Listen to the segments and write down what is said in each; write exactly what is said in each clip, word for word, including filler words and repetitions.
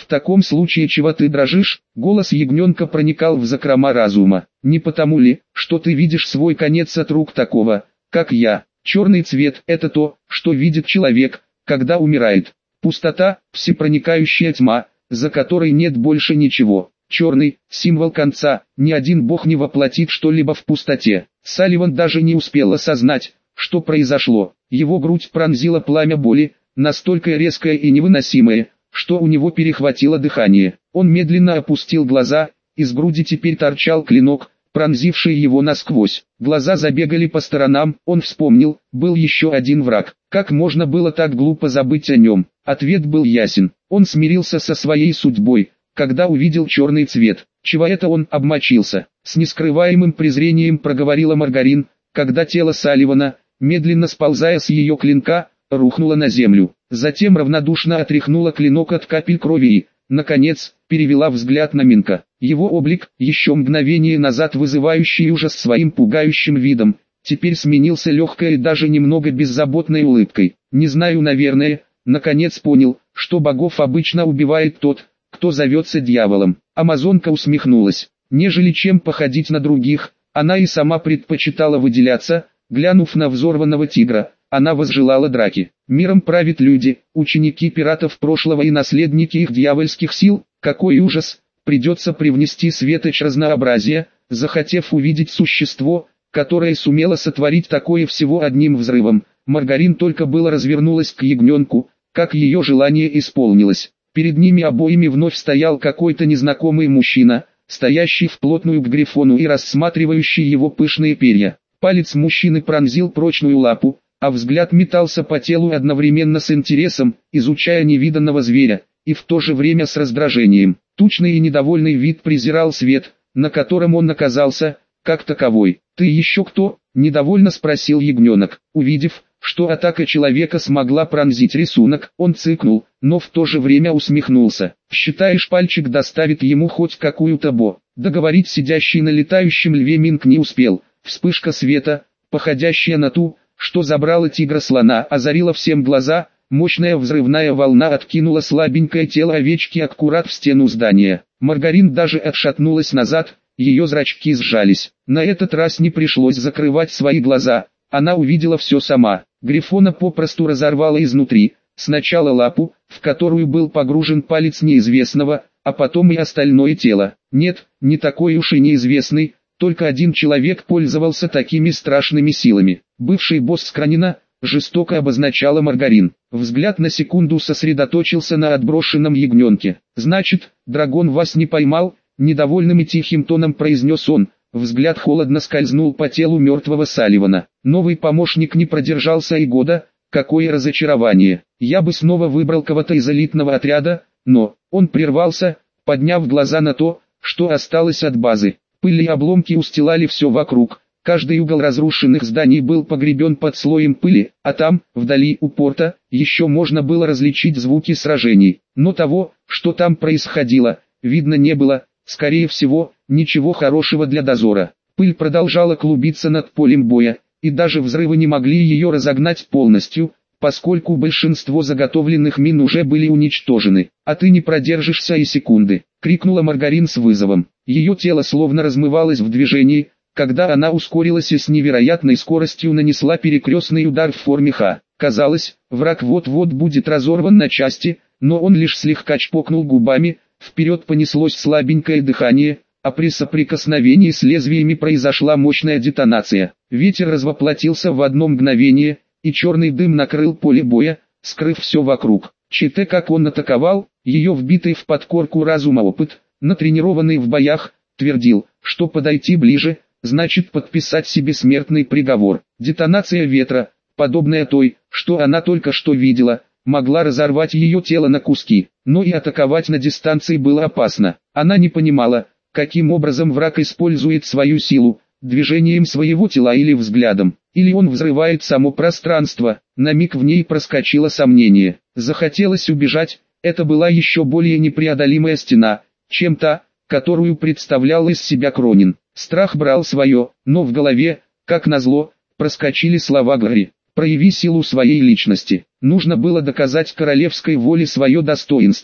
таком случае чего ты дрожишь? Голос ягненка проникал в закрома разума. Не потому ли, что ты видишь свой конец от рук такого, как я? Черный цвет – это то, что видит человек, когда умирает. Пустота – всепроникающая тьма, за которой нет больше ничего. Черный – символ конца, ни один бог не воплотит что-либо в пустоте. Салливан даже не успел осознать, что произошло. Его грудь пронзила пламя боли, настолько резкое и невыносимое, что у него перехватило дыхание. Он медленно опустил глаза, из груди теперь торчал клинок, пронзивший его насквозь. Глаза забегали по сторонам, он вспомнил, был еще один враг. Как можно было так глупо забыть о нем? Ответ был ясен. Он смирился со своей судьбой, когда увидел черный цвет. Чего это он обмочился? С нескрываемым презрением проговорила Маргарин, когда тело Салливана, медленно сползая с ее клинка, рухнуло на землю. Затем равнодушно отряхнула клинок от капель крови и, наконец, перевела взгляд на Минка. Его облик, еще мгновение назад вызывающий ужас своим пугающим видом, теперь сменился легкой и даже немного беззаботной улыбкой. Не знаю, наверное, наконец понял, что богов обычно убивает тот, кто зовется дьяволом. Амазонка усмехнулась. Нежели чем походить на других, она и сама предпочитала выделяться. Глянув на взорванного тигра, она возжелала драки. Миром правят люди, ученики пиратов прошлого и наследники их дьявольских сил. Какой ужас! Придется привнести светоч разнообразия, захотев увидеть существо, которое сумело сотворить такое всего одним взрывом. Маргарин только было развернулась к ягненку, как ее желание исполнилось. Перед ними обоими вновь стоял какой-то незнакомый мужчина, стоящий вплотную к Грифону и рассматривающий его пышные перья. Палец мужчины пронзил прочную лапу, а взгляд метался по телу одновременно с интересом, изучая невиданного зверя, и в то же время с раздражением. Тучный и недовольный вид презирал свет, на котором он оказался, как таковой. «Ты еще кто?» – недовольно спросил ягненок. Увидев, что атака человека смогла пронзить рисунок, он цыкнул, но в то же время усмехнулся. «Считаешь, пальчик доставит ему хоть какую-то бо?» Договорить сидящий на летающем льве Минк не успел. Вспышка света, походящая на ту, что забрала тигра-слона, озарила всем глаза. Мощная взрывная волна откинула слабенькое тело овечки аккурат в стену здания. Маргарин даже отшатнулась назад, ее зрачки сжались. На этот раз не пришлось закрывать свои глаза, она увидела все сама. Грифона попросту разорвала изнутри, сначала лапу, в которую был погружен палец неизвестного, а потом и остальное тело. Нет, не такой уж и неизвестный, только один человек пользовался такими страшными силами. Бывший босс Скранина, жестоко обозначала Маргарин. Взгляд на секунду сосредоточился на отброшенном ягненке. «Значит, дракон вас не поймал?» — недовольным и тихим тоном произнес он. Взгляд холодно скользнул по телу мертвого Салливана. Новый помощник не продержался и года. Какое разочарование. Я бы снова выбрал кого-то из элитного отряда, но... Он прервался, подняв глаза на то, что осталось от базы. Пыль и обломки устилали все вокруг. Каждый угол разрушенных зданий был погребен под слоем пыли, а там, вдали у порта, еще можно было различить звуки сражений. Но того, что там происходило, видно не было, скорее всего, ничего хорошего для дозора. Пыль продолжала клубиться над полем боя, и даже взрывы не могли ее разогнать полностью, поскольку большинство заготовленных мин уже были уничтожены. «А ты не продержишься и секунды!» — крикнула Маргарин с вызовом. Ее тело словно размывалось в движении, когда она ускорилась и с невероятной скоростью нанесла перекрестный удар в форме Х. Казалось, враг вот-вот будет разорван на части, но он лишь слегка чпокнул губами, вперед понеслось слабенькое дыхание, а при соприкосновении с лезвиями произошла мощная детонация. Ветер развоплотился в одно мгновение, и черный дым накрыл поле боя, скрыв все вокруг. Чите, как он атаковал, ее вбитый в подкорку разума опыт, натренированный в боях, твердил, что подойти ближе, значит подписать себе смертный приговор. Детонация ветра, подобная той, что она только что видела, могла разорвать ее тело на куски, но и атаковать на дистанции было опасно. Она не понимала, каким образом враг использует свою силу, движением своего тела или взглядом, или он взрывает само пространство. На миг в ней проскочило сомнение. Захотелось убежать, это была еще более непреодолимая стена, чем та, которую представлял из себя Кронин. Страх брал свое, но в голове, как назло, проскочили слова Гарри. «Прояви силу своей личности». Нужно было доказать королевской воле свое достоинство.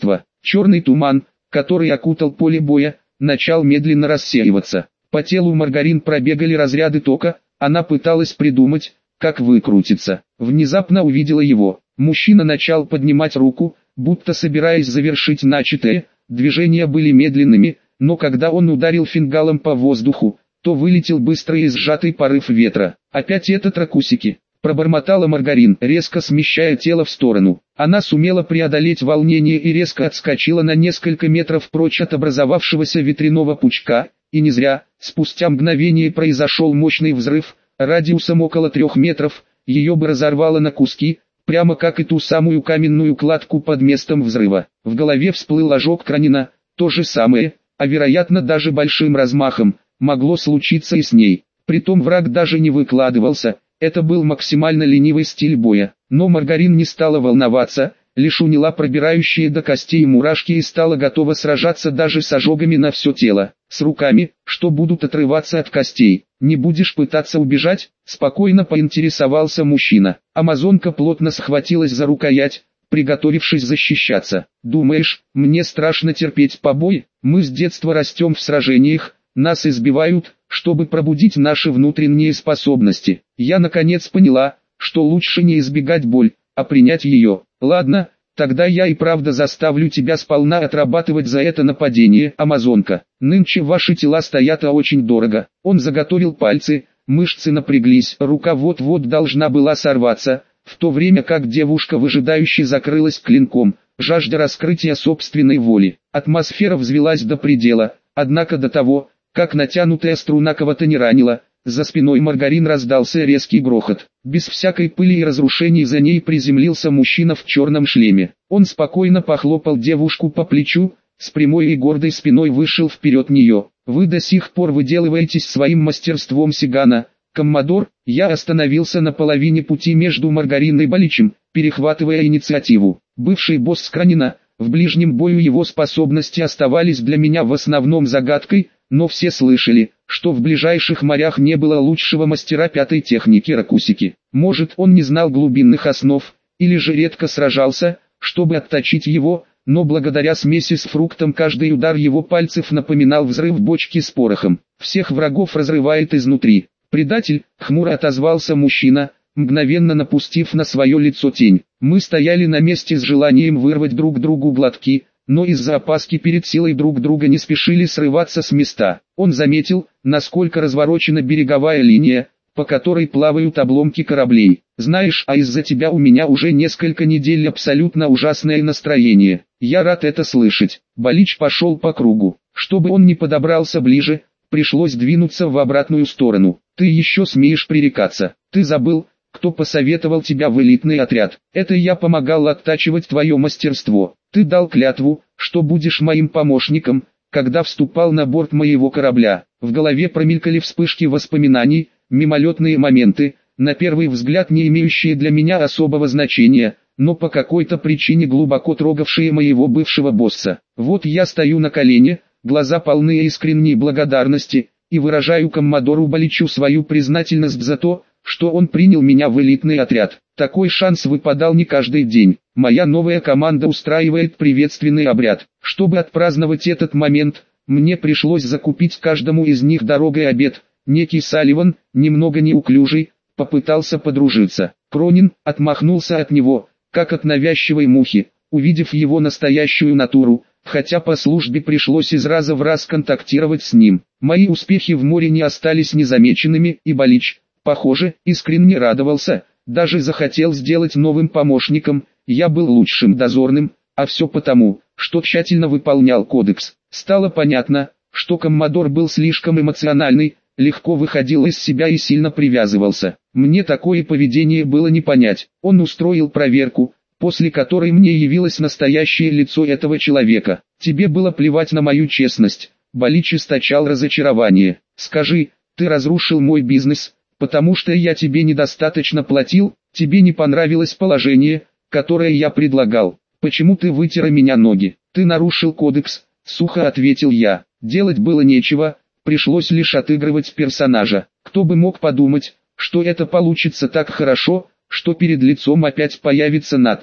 Черный туман, который окутал поле боя, начал медленно рассеиваться. По телу Маргарин пробегали разряды тока, она пыталась придумать, как выкрутиться. Внезапно увидела его. Мужчина начал поднимать руку, будто собираясь завершить начатое. Движения были медленными, но когда он ударил фингалом по воздуху, то вылетел быстрый и сжатый порыв ветра. «Опять этот ракусики!» – пробормотала Маргарин, резко смещая тело в сторону. Она сумела преодолеть волнение и резко отскочила на несколько метров прочь от образовавшегося ветряного пучка, и не зря. Спустя мгновение произошел мощный взрыв, радиусом около трех метров, ее бы разорвало на куски, прямо как и ту самую каменную кладку под местом взрыва. В голове всплыл ожог Кранина, то же самое, а вероятно даже большим размахом, могло случиться и с ней. Притом враг даже не выкладывался, это был максимально ленивый стиль боя. Но Маргарин не стала волноваться, лишь уняла пробирающие до костей мурашки и стала готова сражаться даже с ожогами на все тело. С руками, что будут отрываться от костей. «Не будешь пытаться убежать?» – спокойно поинтересовался мужчина. Амазонка плотно схватилась за рукоять, приготовившись защищаться. «Думаешь, мне страшно терпеть побои? Мы с детства растем в сражениях, нас избивают, чтобы пробудить наши внутренние способности. Я наконец поняла, что лучше не избегать боль, а принять ее. Ладно, тогда я и правда заставлю тебя сполна отрабатывать за это нападение, Амазонка. Нынче ваши тела стоят очень дорого». Он заготовил пальцы, мышцы напряглись, рука вот-вот должна была сорваться, в то время как девушка выжидающе закрылась клинком, жажда раскрытия собственной воли. Атмосфера взвилась до предела, однако до того, как натянутая струна кого-то не ранила, за спиной Маргарин раздался резкий грохот. Без всякой пыли и разрушений за ней приземлился мужчина в черном шлеме. Он спокойно похлопал девушку по плечу, с прямой и гордой спиной вышел вперед нее. «Вы до сих пор выделываетесь своим мастерством Сигана, коммодор». Я остановился на половине пути между Маргариной и Баличем, перехватывая инициативу. Бывший босс Кранина, в ближнем бою его способности оставались для меня в основном загадкой, но все слышали, что в ближайших морях не было лучшего мастера пятой техники ракусики. Может, он не знал глубинных основ, или же редко сражался, чтобы отточить его, но благодаря смеси с фруктом каждый удар его пальцев напоминал взрыв бочки с порохом. Всех врагов разрывает изнутри. «Предатель», — хмуро отозвался мужчина, мгновенно напустив на свое лицо тень. Мы стояли на месте с желанием вырвать друг другу глотки, но из-за опаски перед силой друг друга не спешили срываться с места. Он заметил, насколько разворочена береговая линия, по которой плавают обломки кораблей. «Знаешь, а из-за тебя у меня уже несколько недель абсолютно ужасное настроение. Я рад это слышать». Балич пошел по кругу. Чтобы он не подобрался ближе, пришлось двинуться в обратную сторону. «Ты еще смеешь пререкаться? Ты забыл, кто посоветовал тебя в элитный отряд? Это я помогал оттачивать твое мастерство. Ты дал клятву, что будешь моим помощником, когда вступал на борт моего корабля». В голове промелькали вспышки воспоминаний, мимолетные моменты, на первый взгляд не имеющие для меня особого значения, но по какой-то причине глубоко трогавшие моего бывшего босса. Вот я стою на колене, глаза полны искренней благодарности, и выражаю коммодору Баличу свою признательность за то, что он принял меня в элитный отряд. Такой шанс выпадал не каждый день. Моя новая команда устраивает приветственный обряд. Чтобы отпраздновать этот момент, мне пришлось закупить каждому из них дорогой обед. Некий Салливан, немного неуклюжий, попытался подружиться. Кронин отмахнулся от него, как от навязчивой мухи, увидев его настоящую натуру, хотя по службе пришлось из раза в раз контактировать с ним. Мои успехи в море не остались незамеченными, и Балич, похоже, искренне радовался, даже захотел сделать новым помощником. Я был лучшим дозорным, а все потому, что тщательно выполнял кодекс. Стало понятно, что коммодор был слишком эмоциональный, легко выходил из себя и сильно привязывался. Мне такое поведение было не понять. Он устроил проверку, после которой мне явилось настоящее лицо этого человека. «Тебе было плевать на мою честность», — Балич источал разочарование. «Скажи, ты разрушил мой бизнес, потому что я тебе недостаточно платил, тебе не понравилось положение, которое я предлагал. Почему ты вытер меня ноги? Ты нарушил кодекс», — сухо ответил я. Делать было нечего, пришлось лишь отыгрывать персонажа. Кто бы мог подумать, что это получится так хорошо, что перед лицом опять появится надпись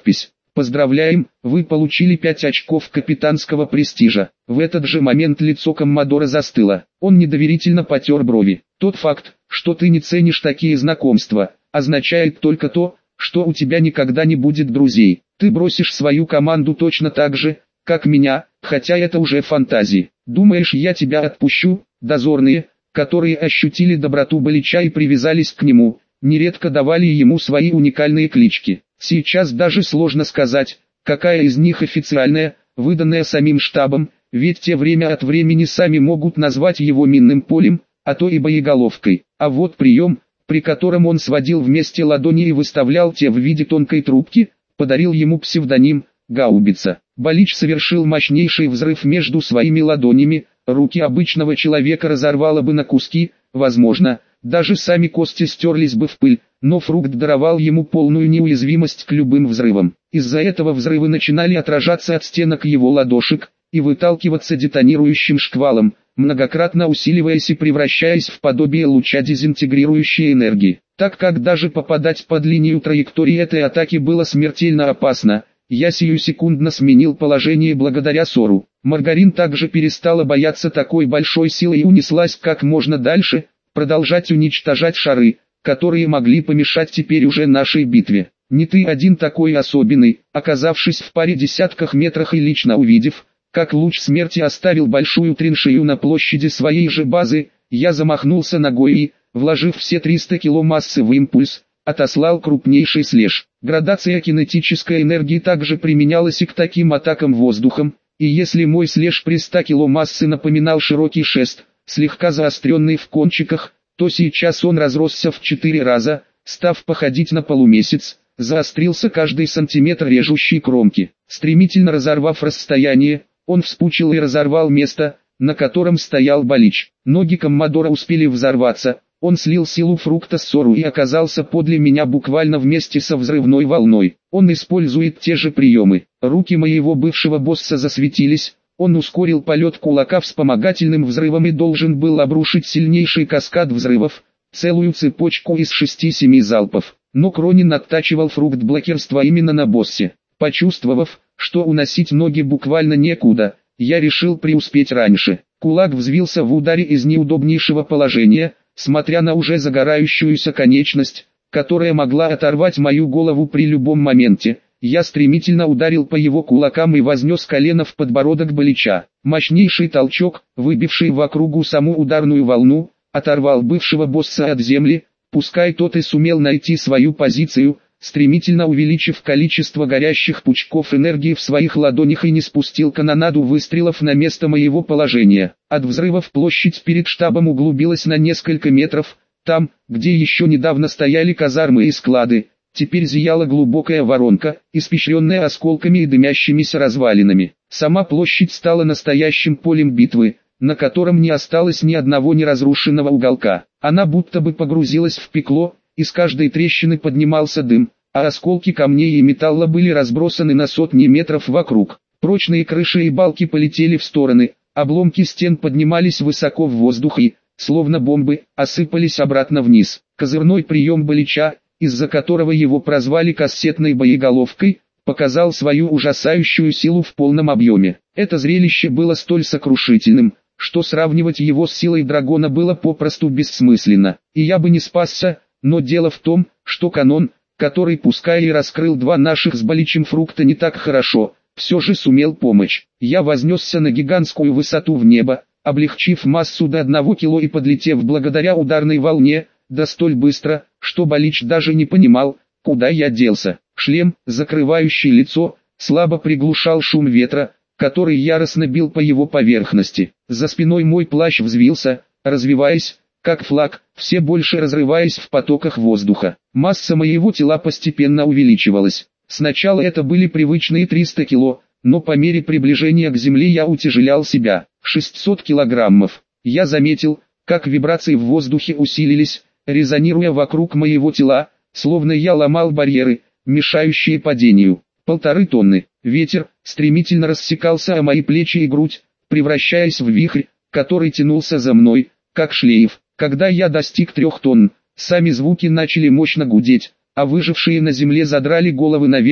Поздравляем, вы получили пять очков капитанского престижа. В этот же момент лицо коммодора застыло. Он недоверительно потер брови. Тот факт, что ты не ценишь такие знакомства, означает только то, что у тебя никогда не будет друзей. Ты бросишь свою команду точно так же, как меня, хотя это уже фантазии. Думаешь, я тебя отпущу? Дозорные, которые ощутили доброту Балича и привязались к нему, нередко давали ему свои уникальные клички. Сейчас даже сложно сказать, какая из них официальная, выданная самим штабом, ведь те время от времени сами могут назвать его минным полем, а то и боеголовкой. А вот прием, при котором он сводил вместе ладони и выставлял те в виде тонкой трубки, подарил ему псевдоним «Гаубица». Балич совершил мощнейший взрыв между своими ладонями, руки обычного человека разорвало бы на куски, возможно, даже сами кости стерлись бы в пыль, но фрукт даровал ему полную неуязвимость к любым взрывам. Из-за этого взрывы начинали отражаться от стенок его ладошек и выталкиваться детонирующим шквалом, многократно усиливаясь и превращаясь в подобие луча дезинтегрирующей энергии. Так как даже попадать под линию траектории этой атаки было смертельно опасно, я сиюсекундно сменил положение благодаря Сору. Маргарин также перестала бояться такой большой силы и унеслась как можно дальше, продолжать уничтожать шары, которые могли помешать теперь уже нашей битве. Не ты один такой особенный, оказавшись в паре десятках метрах и лично увидев, как луч смерти оставил большую траншею на площади своей же базы, я замахнулся ногой и, вложив все триста кило массы в импульс, отослал крупнейший слэш. Градация кинетической энергии также применялась и к таким атакам воздухом, и если мой слэш при ста кило массы напоминал широкий шест, слегка заостренный в кончиках, то сейчас он разросся в четыре раза, став походить на полумесяц, заострился каждый сантиметр режущей кромки. Стремительно разорвав расстояние, он вспучил и разорвал место, на котором стоял Балич. Ноги коммодора успели взорваться, он слил силу фрукта с Сору и оказался подле меня буквально вместе со взрывной волной. Он использует те же приемы. Руки моего бывшего босса засветились, он ускорил полет кулака вспомогательным взрывом и должен был обрушить сильнейший каскад взрывов, целую цепочку из шести-семи залпов. Но Кронин оттачивал фрукт блокерства именно на боссе. Почувствовав, что уносить ноги буквально некуда, я решил преуспеть раньше. Кулак взвился в ударе из неудобнейшего положения, смотря на уже загорающуюся конечность, которая могла оторвать мою голову при любом моменте. Я стремительно ударил по его кулакам и вознес колено в подбородок Балича. Мощнейший толчок, выбивший в округу саму ударную волну, оторвал бывшего босса от земли, пускай тот и сумел найти свою позицию, стремительно увеличив количество горящих пучков энергии в своих ладонях и не спустил канонаду выстрелов на место моего положения. От взрывов площадь перед штабом углубилась на несколько метров, там, где еще недавно стояли казармы и склады, теперь зияла глубокая воронка, испещренная осколками и дымящимися развалинами. Сама площадь стала настоящим полем битвы, на котором не осталось ни одного неразрушенного уголка. Она будто бы погрузилась в пекло, из каждой трещины поднимался дым, а осколки камней и металла были разбросаны на сотни метров вокруг. Прочные крыши и балки полетели в стороны, обломки стен поднимались высоко в воздух и, словно бомбы, осыпались обратно вниз. Козырной прием Балича, из-за которого его прозвали кассетной боеголовкой, показал свою ужасающую силу в полном объеме. Это зрелище было столь сокрушительным, что сравнивать его с силой дракона было попросту бессмысленно. И я бы не спасся, но дело в том, что канон, который пускай и раскрыл два наших с Баличем фрукта не так хорошо, все же сумел помочь. Я вознесся на гигантскую высоту в небо, облегчив массу до одного кило и подлетев благодаря ударной волне, да столь быстро, что Балич даже не понимал, куда я делся. Шлем, закрывающий лицо, слабо приглушал шум ветра, который яростно бил по его поверхности. За спиной мой плащ взвился, развиваясь, как флаг, все больше разрываясь в потоках воздуха. Масса моего тела постепенно увеличивалась. Сначала это были привычные триста кило, но по мере приближения к земле я утяжелял себя. шестьсот килограммов. Я заметил, как вибрации в воздухе усилились, резонируя вокруг моего тела, словно я ломал барьеры, мешающие падению. Полторы тонны. Ветер стремительно рассекался о мои плечи и грудь, превращаясь в вихрь, который тянулся за мной, как шлейф. Когда я достиг трех тонн, сами звуки начали мощно гудеть, а выжившие на земле задрали головы наверх,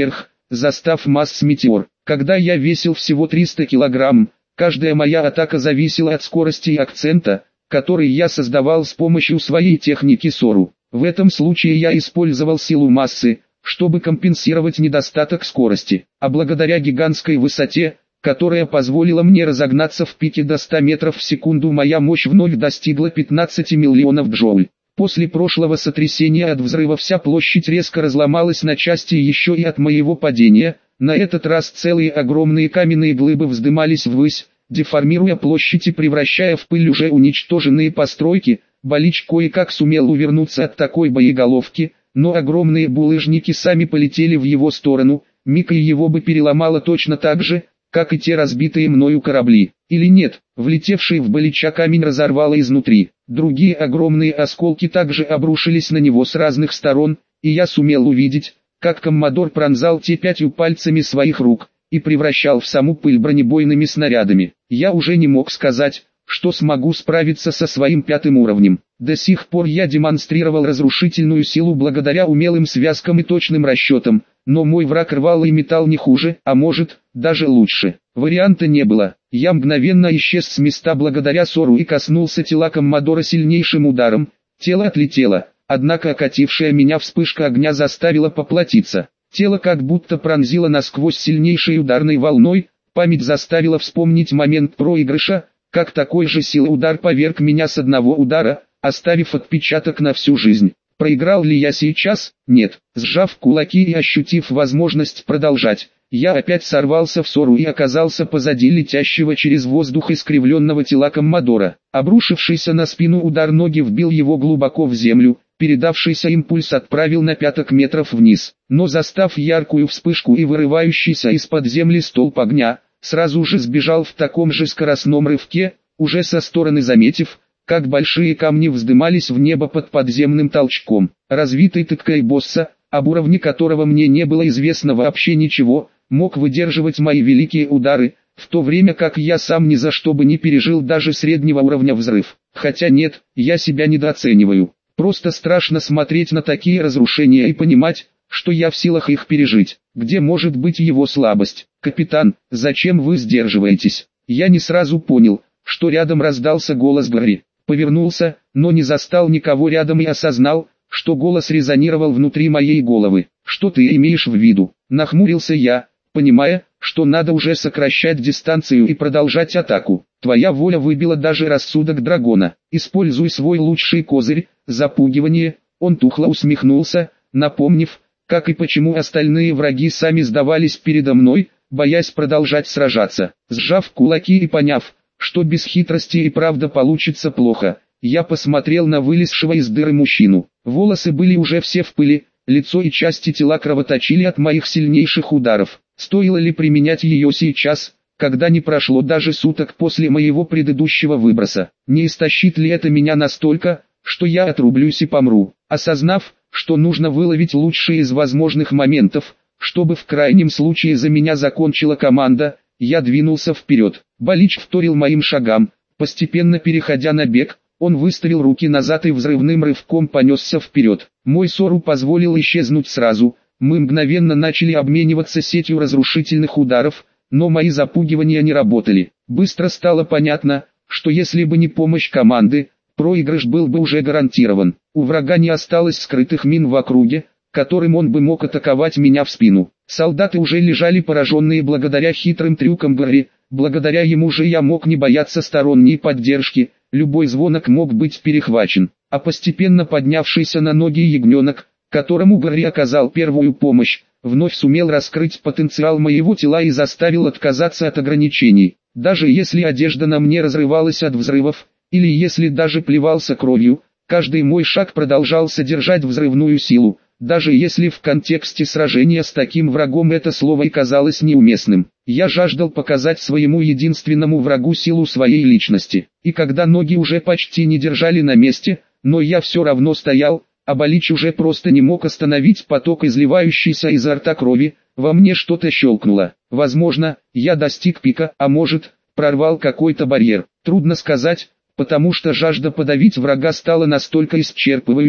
застав масс метеор. Когда я весил всего триста килограмм, каждая моя атака зависела от скорости и акцента, который я создавал с помощью своей техники Сору. В этом случае я использовал силу массы, чтобы компенсировать недостаток скорости, а благодаря гигантской высоте, которая позволила мне разогнаться в пике до ста метров в секунду, моя мощь вновь достигла пятнадцати миллионов джоуль. После прошлого сотрясения от взрыва вся площадь резко разломалась на части еще и от моего падения. На этот раз целые огромные каменные глыбы вздымались ввысь, деформируя площадь и превращая в пыль уже уничтоженные постройки. Балич кое-как сумел увернуться от такой боеголовки, но огромные булыжники сами полетели в его сторону. Мика его бы переломало точно так же, как и те разбитые мною корабли. Или нет, влетевший в Балича камень разорвало изнутри. Другие огромные осколки также обрушились на него с разных сторон, и я сумел увидеть, как Коммодор пронзал те пятью пальцами своих рук и превращал в саму пыль бронебойными снарядами. Я уже не мог сказать, что смогу справиться со своим пятым уровнем. До сих пор я демонстрировал разрушительную силу благодаря умелым связкам и точным расчетам, но мой враг рвал и металл не хуже, а может, даже лучше. Варианта не было. Я мгновенно исчез с места благодаря Сору и коснулся тела Коммодора сильнейшим ударом. Тело отлетело, однако окатившая меня вспышка огня заставила поплатиться. Тело как будто пронзило насквозь сильнейшей ударной волной. Память заставила вспомнить момент проигрыша, как такой же силы удар поверг меня с одного удара, оставив отпечаток на всю жизнь. Проиграл ли я сейчас? Нет. Сжав кулаки и ощутив возможность продолжать, я опять сорвался в Сору и оказался позади летящего через воздух искривленного тела Коммодора. Обрушившийся на спину удар ноги вбил его глубоко в землю, передавшийся импульс отправил на пяток метров вниз. Но застав яркую вспышку и вырывающийся из-под земли столб огня, сразу же сбежал в таком же скоростном рывке, уже со стороны заметив, как большие камни вздымались в небо под подземным толчком. Развитый тыккой босса, об уровне которого мне не было известно вообще ничего, мог выдерживать мои великие удары, в то время как я сам ни за что бы не пережил даже среднего уровня взрыв. Хотя нет, я себя недооцениваю. Просто страшно смотреть на такие разрушения и понимать, что я в силах их пережить. Где может быть его слабость? Капитан, зачем вы сдерживаетесь? Я не сразу понял, что рядом раздался голос Гарри. Повернулся, но не застал никого рядом и осознал, что голос резонировал внутри моей головы. Что ты имеешь в виду? Нахмурился я, понимая, что надо уже сокращать дистанцию и продолжать атаку. Твоя воля выбила даже рассудок дракона. Используй свой лучший козырь, запугивание. Он тухло усмехнулся, напомнив, как и почему остальные враги сами сдавались передо мной, боясь продолжать сражаться. Сжав кулаки и поняв, что без хитрости и правда получится плохо, я посмотрел на вылезшего из дыры мужчину. Волосы были уже все в пыли, лицо и части тела кровоточили от моих сильнейших ударов. Стоило ли применять ее сейчас, когда не прошло даже суток после моего предыдущего выброса? Не истощит ли это меня настолько, что я отрублюсь и помру? Осознав, что нужно выловить лучшие из возможных моментов, чтобы в крайнем случае за меня закончила команда, я двинулся вперед. Балич вторил моим шагам, постепенно переходя на бег. Он выставил руки назад и взрывным рывком понесся вперед. Мой Сору позволил исчезнуть сразу. Мы мгновенно начали обмениваться сетью разрушительных ударов, но мои запугивания не работали. Быстро стало понятно, что если бы не помощь команды, проигрыш был бы уже гарантирован. У врага не осталось скрытых мин в округе, которым он бы мог атаковать меня в спину. Солдаты уже лежали пораженные благодаря хитрым трюкам Гарри. Благодаря ему же я мог не бояться сторонней поддержки. Любой звонок мог быть перехвачен, а постепенно поднявшийся на ноги ягненок, которому Гарри оказал первую помощь, вновь сумел раскрыть потенциал моего тела и заставил отказаться от ограничений. Даже если одежда на мне разрывалась от взрывов, или если даже плевался кровью, каждый мой шаг продолжал содержать взрывную силу, даже если в контексте сражения с таким врагом это слово и казалось неуместным. Я жаждал показать своему единственному врагу силу своей личности. И когда ноги уже почти не держали на месте, но я все равно стоял, а Балич уже просто не мог остановить поток изливающийся изо рта крови, во мне что-то щелкнуло. Возможно, я достиг пика, а может, прорвал какой-то барьер. Трудно сказать, потому что жажда подавить врага стала настолько исчерпывающей,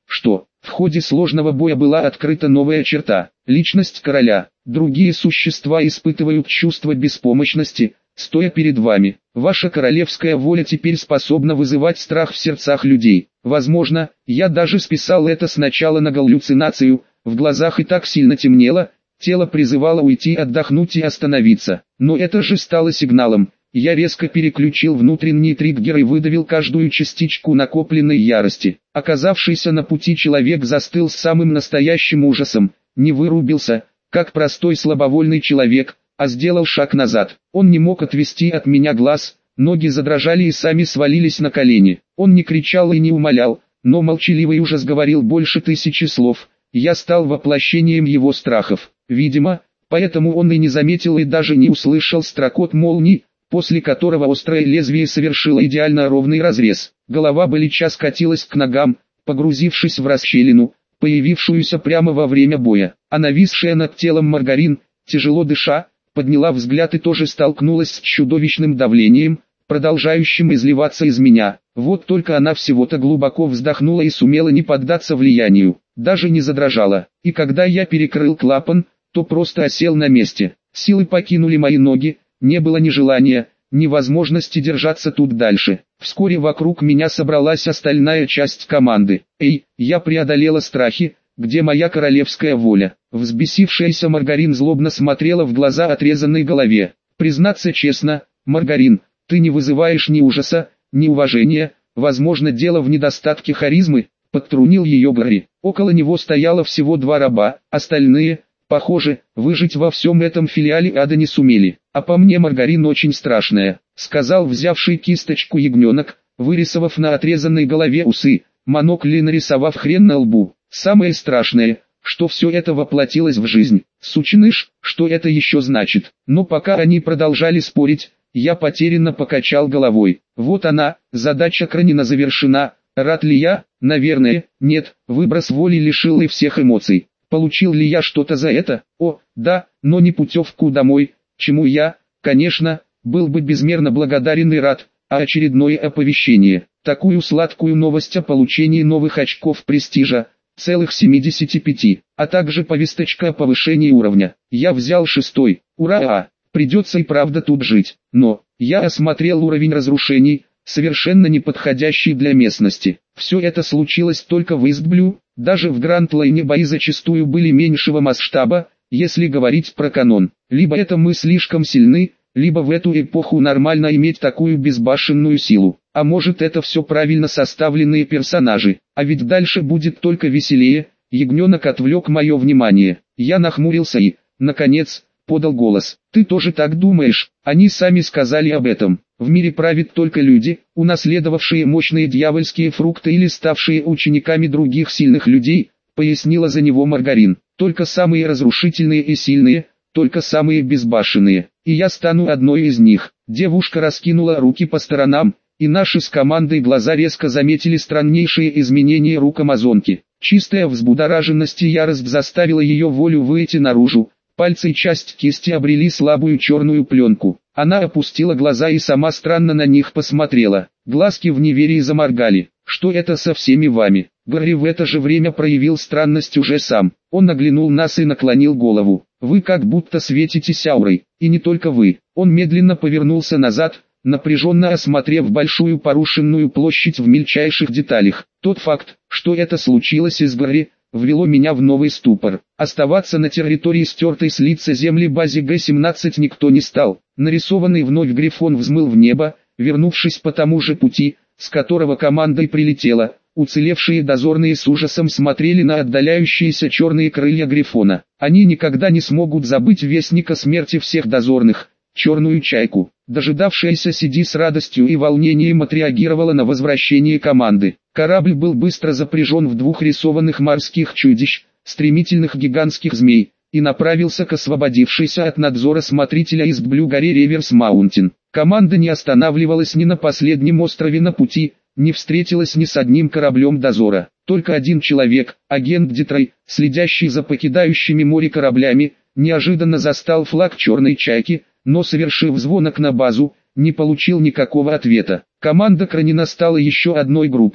что в ходе сложного боя была открыта новая черта – личность короля. Другие существа испытывают чувство беспомощности, стоя перед вами. Ваша королевская воля теперь способна вызывать страх в сердцах людей. Возможно, я даже списал это сначала на галлюцинацию, в глазах и так сильно темнело, тело призывало уйти, отдохнуть и остановиться. Но это же стало сигналом. Я резко переключил внутренний триггер и выдавил каждую частичку накопленной ярости. Оказавшийся на пути человек застыл с самым настоящим ужасом, не вырубился, как простой слабовольный человек, а сделал шаг назад. Он не мог отвести от меня глаз, ноги задрожали и сами свалились на колени. Он не кричал и не умолял, но молчаливый ужас говорил больше тысячи слов. Я стал воплощением его страхов. Видимо, поэтому он и не заметил и даже не услышал строкот молний, после которого острое лезвие совершило идеально ровный разрез. Голова Балича скатилась к ногам, погрузившись в расщелину, появившуюся прямо во время боя. А нависшая над телом Маргарин, тяжело дыша, подняла взгляд и тоже столкнулась с чудовищным давлением, продолжающим изливаться из меня. Вот только она всего-то глубоко вздохнула и сумела не поддаться влиянию, даже не задрожала. И когда я перекрыл клапан, то просто осел на месте. Силы покинули мои ноги, не было ни желания, ни возможности держаться тут дальше. Вскоре вокруг меня собралась остальная часть команды. Эй, я преодолела страхи, где моя королевская воля? Взбесившаяся Маргарин злобно смотрела в глаза отрезанной голове. Признаться честно, Маргарин, ты не вызываешь ни ужаса, ни уважения, возможно дело в недостатке харизмы, подтрунил ее Гарри. Около него стояло всего два раба, остальные, похоже, выжить во всем этом филиале ада не сумели. А по мне Маргарин очень страшная, сказал взявший кисточку ягненок, вырисовав на отрезанной голове усы, монокли нарисовав хрен на лбу. Самое страшное, что все это воплотилось в жизнь. Сученыш, что это еще значит? Но пока они продолжали спорить, я потерянно покачал головой. Вот она, задача Кранина завершена. Рад ли я? Наверное, нет. Выброс воли лишил и всех эмоций. Получил ли я что-то за это? О, да, но не путевку домой, чему я, конечно, был бы безмерно благодарен и рад, а очередное оповещение. Такую сладкую новость о получении новых очков престижа, целых семидесяти пяти, а также повесточка о повышении уровня. Я взял шестой, ура! Придется и правда тут жить, но, я осмотрел уровень разрушений, совершенно неподходящий для местности. Все это случилось только в Истблю, даже в Гранд-Лайне бои зачастую были меньшего масштаба, если говорить про канон. Либо это мы слишком сильны, либо в эту эпоху нормально иметь такую безбашенную силу. А может это все правильно составленные персонажи, а ведь дальше будет только веселее. Ягненок отвлек мое внимание. Я нахмурился и, наконец, подал голос. Ты тоже так думаешь? Они сами сказали об этом. В мире правят только люди, унаследовавшие мощные дьявольские фрукты или ставшие учениками других сильных людей, пояснила за него Маргарин. Только самые разрушительные и сильные, только самые безбашенные. И я стану одной из них. Девушка раскинула руки по сторонам, и наши с командой глаза резко заметили страннейшие изменения рук амазонки. Чистая взбудораженность и ярость заставила ее волю выйти наружу. Пальцы и часть кисти обрели слабую черную пленку. Она опустила глаза и сама странно на них посмотрела. Глазки в неверии заморгали. Что это со всеми вами? Гарри в это же время проявил странность уже сам. Он оглянул нас и наклонил голову. Вы как будто светитесь аурой. И не только вы. Он медленно повернулся назад, напряженно осмотрев большую порушенную площадь в мельчайших деталях. Тот факт, что это случилось из Гарри, ввело меня в новый ступор. Оставаться на территории стертой с лица земли базе Г семнадцать никто не стал. Нарисованный вновь Грифон взмыл в небо, вернувшись по тому же пути, с которого командой прилетела. Уцелевшие дозорные с ужасом смотрели на отдаляющиеся черные крылья Грифона. Они никогда не смогут забыть вестника смерти всех дозорных, черную чайку. Дожидавшаяся Сиди с радостью и волнением отреагировала на возвращение команды. Корабль был быстро запряжен в двух рисованных морских чудищ, стремительных гигантских змей, и направился к освободившейся от надзора смотрителя Истблю горе Реверс Маунтин. Команда не останавливалась ни на последнем острове на пути, не встретилась ни с одним кораблем дозора. Только один человек, агент Детрой, следящий за покидающими море кораблями, неожиданно застал флаг черной чайки, но совершив звонок на базу, не получил никакого ответа. Команда Кранина стала еще одной группой,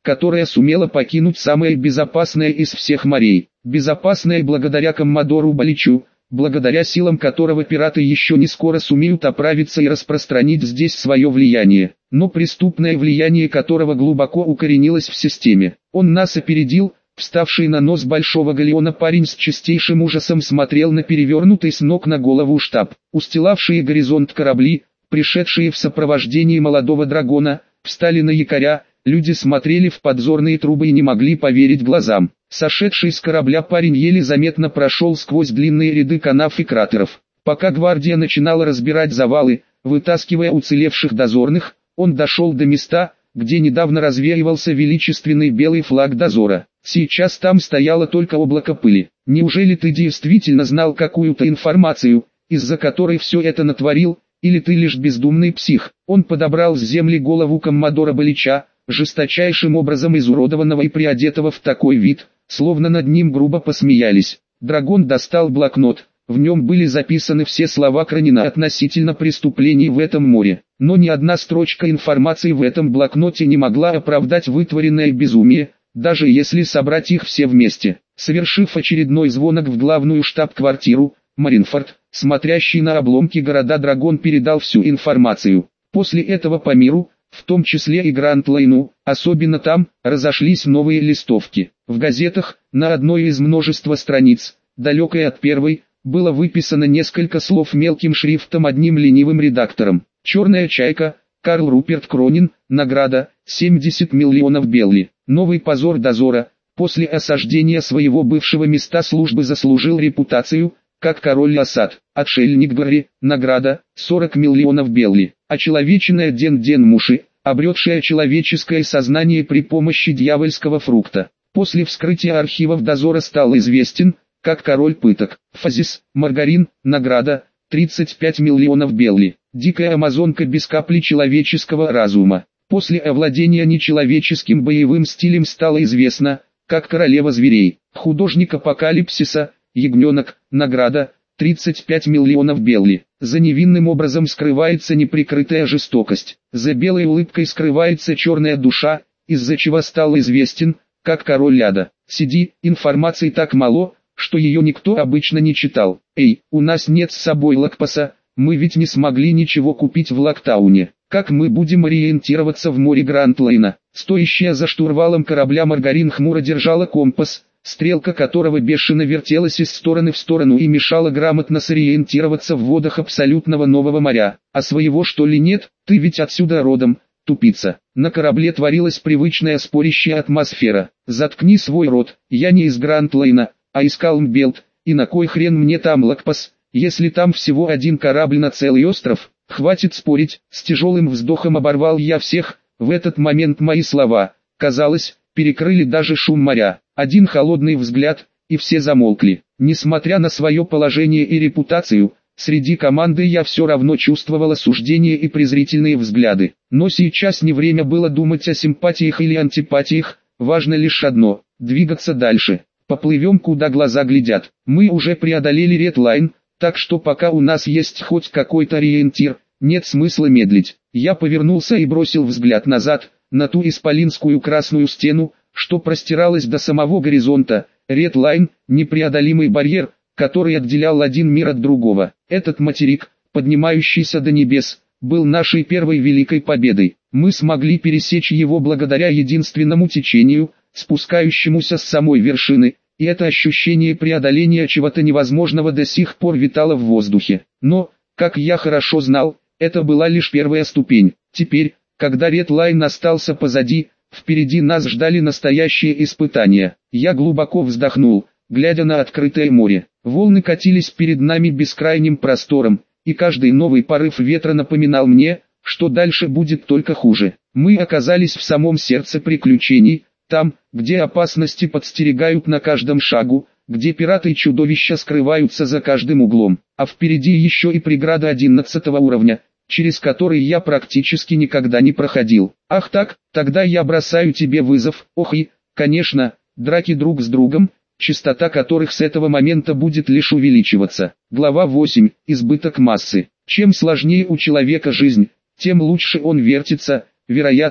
которая сумела покинуть самое безопасное из всех морей. Безопасное благодаря коммодору Баличу, благодаря силам которого пираты еще не скоро сумеют оправиться и распространить здесь свое влияние, но преступное влияние которого глубоко укоренилось в системе. Он нас опередил. Вставший на нос большого галеона парень с чистейшим ужасом смотрел на перевернутый с ног на голову штаб. Устилавшие горизонт корабли, пришедшие в сопровождении молодого дракона, встали на якоря. Люди смотрели в подзорные трубы и не могли поверить глазам. Сошедший с корабля парень еле заметно прошел сквозь длинные ряды канав и кратеров. Пока гвардия начинала разбирать завалы, вытаскивая уцелевших дозорных, он дошел до места, где недавно развеивался величественный белый флаг дозора. Сейчас там стояло только облако пыли. Неужели ты действительно знал какую-то информацию, из-за которой все это натворил, или ты лишь бездумный псих? Он подобрал с земли голову коммодора Балича, жесточайшим образом изуродованного и приодетого в такой вид, словно над ним грубо посмеялись. Драгон достал блокнот, в нем были записаны все слова Кранина относительно преступлений в этом море. Но ни одна строчка информации в этом блокноте не могла оправдать вытворенное безумие, даже если собрать их все вместе. Совершив очередной звонок в главную штаб-квартиру, Маринфорд, смотрящий на обломки города Драгон, передал всю информацию. После этого по миру, в том числе и Гранд-Лайну, особенно там, разошлись новые листовки. В газетах, на одной из множества страниц, далекой от первой, было выписано несколько слов мелким шрифтом одним ленивым редактором. «Черная чайка», Карл Руперт Кронин, награда, семьдесят миллионов белли. Новый позор дозора, после осаждения своего бывшего места службы заслужил репутацию, как король Асад. Отшельник Гарри, награда, сорок миллионов белли. Очеловеченная Ден Ден Муши, обретшая человеческое сознание при помощи дьявольского фрукта. После вскрытия архивов дозора стал известен, как король пыток. Фазис, Маргарин, награда, тридцать пять миллионов белли. Дикая амазонка без капли человеческого разума. После овладения нечеловеческим боевым стилем стало известно, как королева зверей. Художник апокалипсиса, ягненок, награда, тридцать пять миллионов белли. За невинным образом скрывается неприкрытая жестокость. За белой улыбкой скрывается черная душа, из-за чего стал известен, как король ляда. Сиди, информации так мало, что ее никто обычно не читал. Эй, у нас нет с собой лакпаса, мы ведь не смогли ничего купить в Лактауне. Как мы будем ориентироваться в море Гранд-Лайна? Стоящая за штурвалом корабля Маргарин хмуро держала компас, стрелка которого бешено вертелась из стороны в сторону и мешала грамотно сориентироваться в водах абсолютного нового моря. А своего что ли нет? Ты ведь отсюда родом, тупица. На корабле творилась привычная спорящая атмосфера. Заткни свой рот, я не из Гранд-Лайна, а из Калмбелт, и на кой хрен мне там лакпас, если там всего один корабль на целый остров? Хватит спорить, с тяжелым вздохом оборвал я всех. В этот момент мои слова, казалось, перекрыли даже шум моря. Один холодный взгляд, и все замолкли. Несмотря на свое положение и репутацию, среди команды я все равно чувствовал осуждение и презрительные взгляды. Но сейчас не время было думать о симпатиях или антипатиях, важно лишь одно – двигаться дальше. Поплывем куда глаза глядят. Мы уже преодолели Редлайн, так что пока у нас есть хоть какой-то ориентир, нет смысла медлить. Я повернулся и бросил взгляд назад, на ту исполинскую красную стену, что простиралась до самого горизонта. Редлайн – непреодолимый барьер, который отделял один мир от другого. Этот материк, поднимающийся до небес, был нашей первой великой победой. Мы смогли пересечь его благодаря единственному течению, спускающемуся с самой вершины, и это ощущение преодоления чего-то невозможного до сих пор витало в воздухе. Но, как я хорошо знал, это была лишь первая ступень. Теперь, когда Редлайн остался позади, впереди нас ждали настоящие испытания. Я глубоко вздохнул, глядя на открытое море. Волны катились перед нами бескрайним простором, и каждый новый порыв ветра напоминал мне, что дальше будет только хуже. Мы оказались в самом сердце приключений, там, где опасности подстерегают на каждом шагу, где пираты и чудовища скрываются за каждым углом, а впереди еще и преграда одиннадцатого уровня, через который я практически никогда не проходил. Ах так, тогда я бросаю тебе вызов. Ох и, конечно, драки друг с другом, частота которых с этого момента будет лишь увеличиваться. Глава восемь. Избыток массы. Чем сложнее у человека жизнь, тем лучше он вертится, вероятно,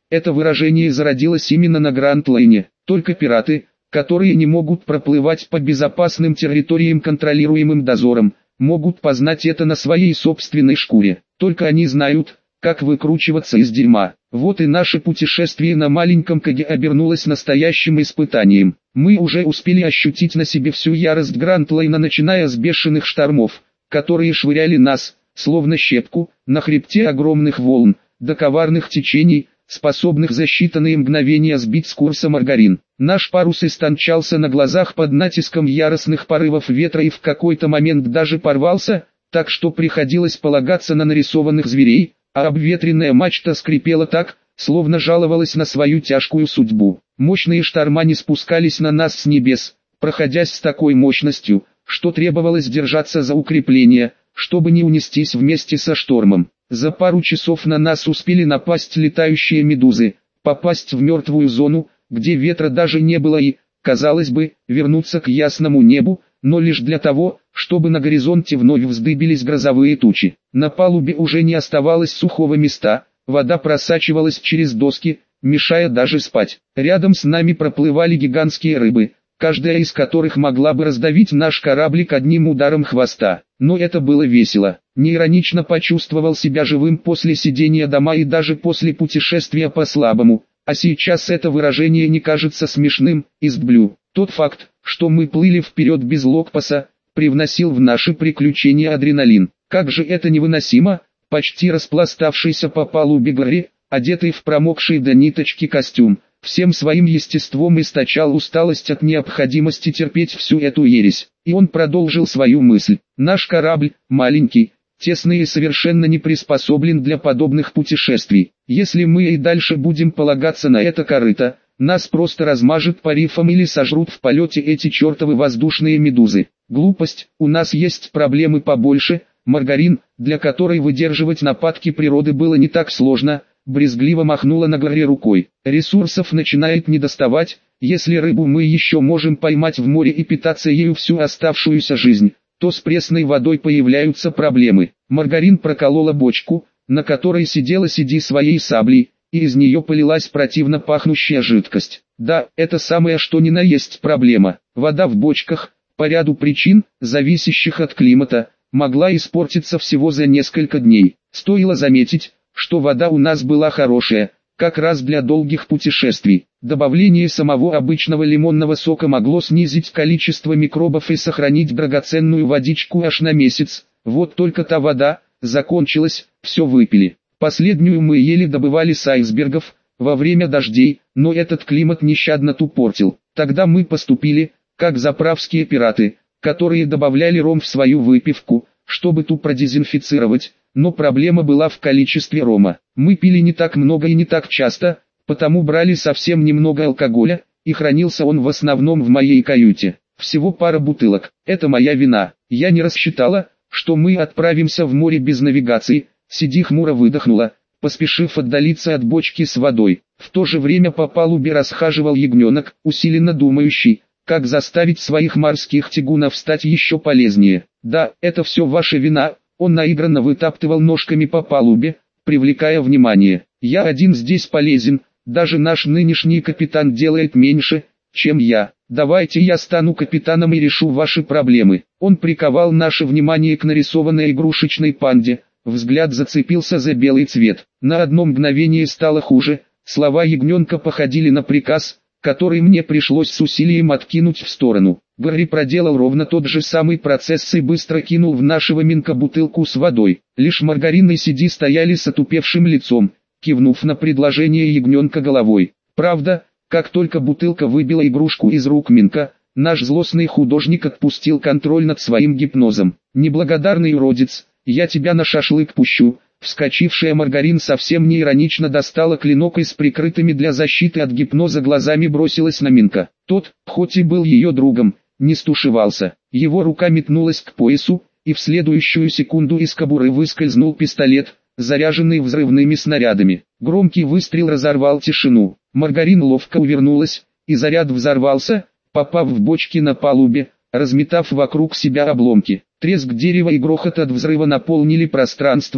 Это выражение зародилось именно на Гранд-Лайне. Только пираты, которые не могут проплывать по безопасным территориям, контролируемым дозором, могут познать это на своей собственной шкуре. Только они знают, как выкручиваться из дерьма. Вот и наше путешествие на маленьком Каге обернулось настоящим испытанием. Мы уже успели ощутить на себе всю ярость Гранд-Лайна, начиная с бешеных штормов, которые швыряли нас, словно щепку, на хребте огромных волн, до коварных течений, способных за считанные мгновения сбить с курса Маргарин. Наш парус истончался на глазах под натиском яростных порывов ветра и в какой-то момент даже порвался, так что приходилось полагаться на нарисованных зверей, а обветренная мачта скрипела так, словно жаловалась на свою тяжкую судьбу. Мощные шторма не спускались на нас с небес, проходясь с такой мощностью, что требовалось держаться за укрепление, чтобы не унестись вместе со штормом. За пару часов на нас успели напасть летающие медузы, попасть в мертвую зону, где ветра даже не было и, казалось бы, вернуться к ясному небу, но лишь для того, чтобы на горизонте вновь вздыбились грозовые тучи. На палубе уже не оставалось сухого места, вода просачивалась через доски, мешая даже спать. Рядом с нами проплывали гигантские рыбы, каждая из которых могла бы раздавить наш кораблик одним ударом хвоста. Но это было весело. Неиронично почувствовал себя живым после сидения дома и даже после путешествия по слабому, а сейчас это выражение не кажется смешным, изблю. Тот факт, что мы плыли вперед без локпаса, привносил в наши приключения адреналин. Как же это невыносимо, почти распластавшийся по палубе Гарри, одетый в промокший до ниточки костюм, всем своим естеством источал усталость от необходимости терпеть всю эту ересь. И он продолжил свою мысль. Наш корабль, маленький, тесный и совершенно не приспособлен для подобных путешествий. Если мы и дальше будем полагаться на это корыто, нас просто размажет по рифам или сожрут в полете эти чертовы воздушные медузы. Глупость, у нас есть проблемы побольше. Маргарин, для которой выдерживать нападки природы было не так сложно, брезгливо махнула на горе рукой. Ресурсов начинает недоставать. Если рыбу мы еще можем поймать в море и питаться ею всю оставшуюся жизнь, то с пресной водой появляются проблемы. Маргарин проколола бочку, на которой сидела Сиди своей саблей, и из нее полилась противно пахнущая жидкость. Да, это самое что ни на есть проблема. Вода в бочках, по ряду причин, зависящих от климата, могла испортиться всего за несколько дней. Стоило заметить, что вода у нас была хорошая, как раз для долгих путешествий. Добавление самого обычного лимонного сока могло снизить количество микробов и сохранить драгоценную водичку аж на месяц. Вот только та вода закончилась, все выпили. Последнюю мы еле добывали с айсбергов, во время дождей, но этот климат нещадно ту портил. Тогда мы поступили, как заправские пираты, которые добавляли ром в свою выпивку, чтобы ту продезинфицировать, но проблема была в количестве рома. Мы пили не так много и не так часто, потому брали совсем немного алкоголя, и хранился он в основном в моей каюте. Всего пара бутылок. Это моя вина. Я не рассчитала, что мы отправимся в море без навигации. Сиди хмуро выдохнула, поспешив отдалиться от бочки с водой. В то же время по палубе расхаживал ягненок, усиленно думающий, как заставить своих морских тягунов стать еще полезнее. Да, это все ваша вина. Он наигранно вытаптывал ножками по палубе, привлекая внимание. Я один здесь полезен, даже наш нынешний капитан делает меньше, чем я. Давайте я стану капитаном и решу ваши проблемы. Он приковал наше внимание к нарисованной игрушечной панде. Взгляд зацепился за белый цвет. На одно мгновение стало хуже. Слова ягненка походили на приказ, который мне пришлось с усилием откинуть в сторону. Гарри проделал ровно тот же самый процесс и быстро кинул в нашего Минка бутылку с водой. Лишь Маргарин и Сиди стояли с отупевшим лицом, кивнув на предложение ягненка головой. Правда, как только бутылка выбила игрушку из рук Минка, наш злостный художник отпустил контроль над своим гипнозом. «Неблагодарный уродец, я тебя на шашлык пущу». Вскочившая Маргарин совсем не иронично достала клинок и с прикрытыми для защиты от гипноза глазами бросилась на Минка. Тот, хоть и был ее другом, не стушевался. Его рука метнулась к поясу, и в следующую секунду из кобуры выскользнул пистолет, заряженный взрывными снарядами. Громкий выстрел разорвал тишину. Маргарин ловко увернулась, и заряд взорвался, попав в бочки на палубе, разметав вокруг себя обломки. Треск дерева и грохот от взрыва наполнили пространство.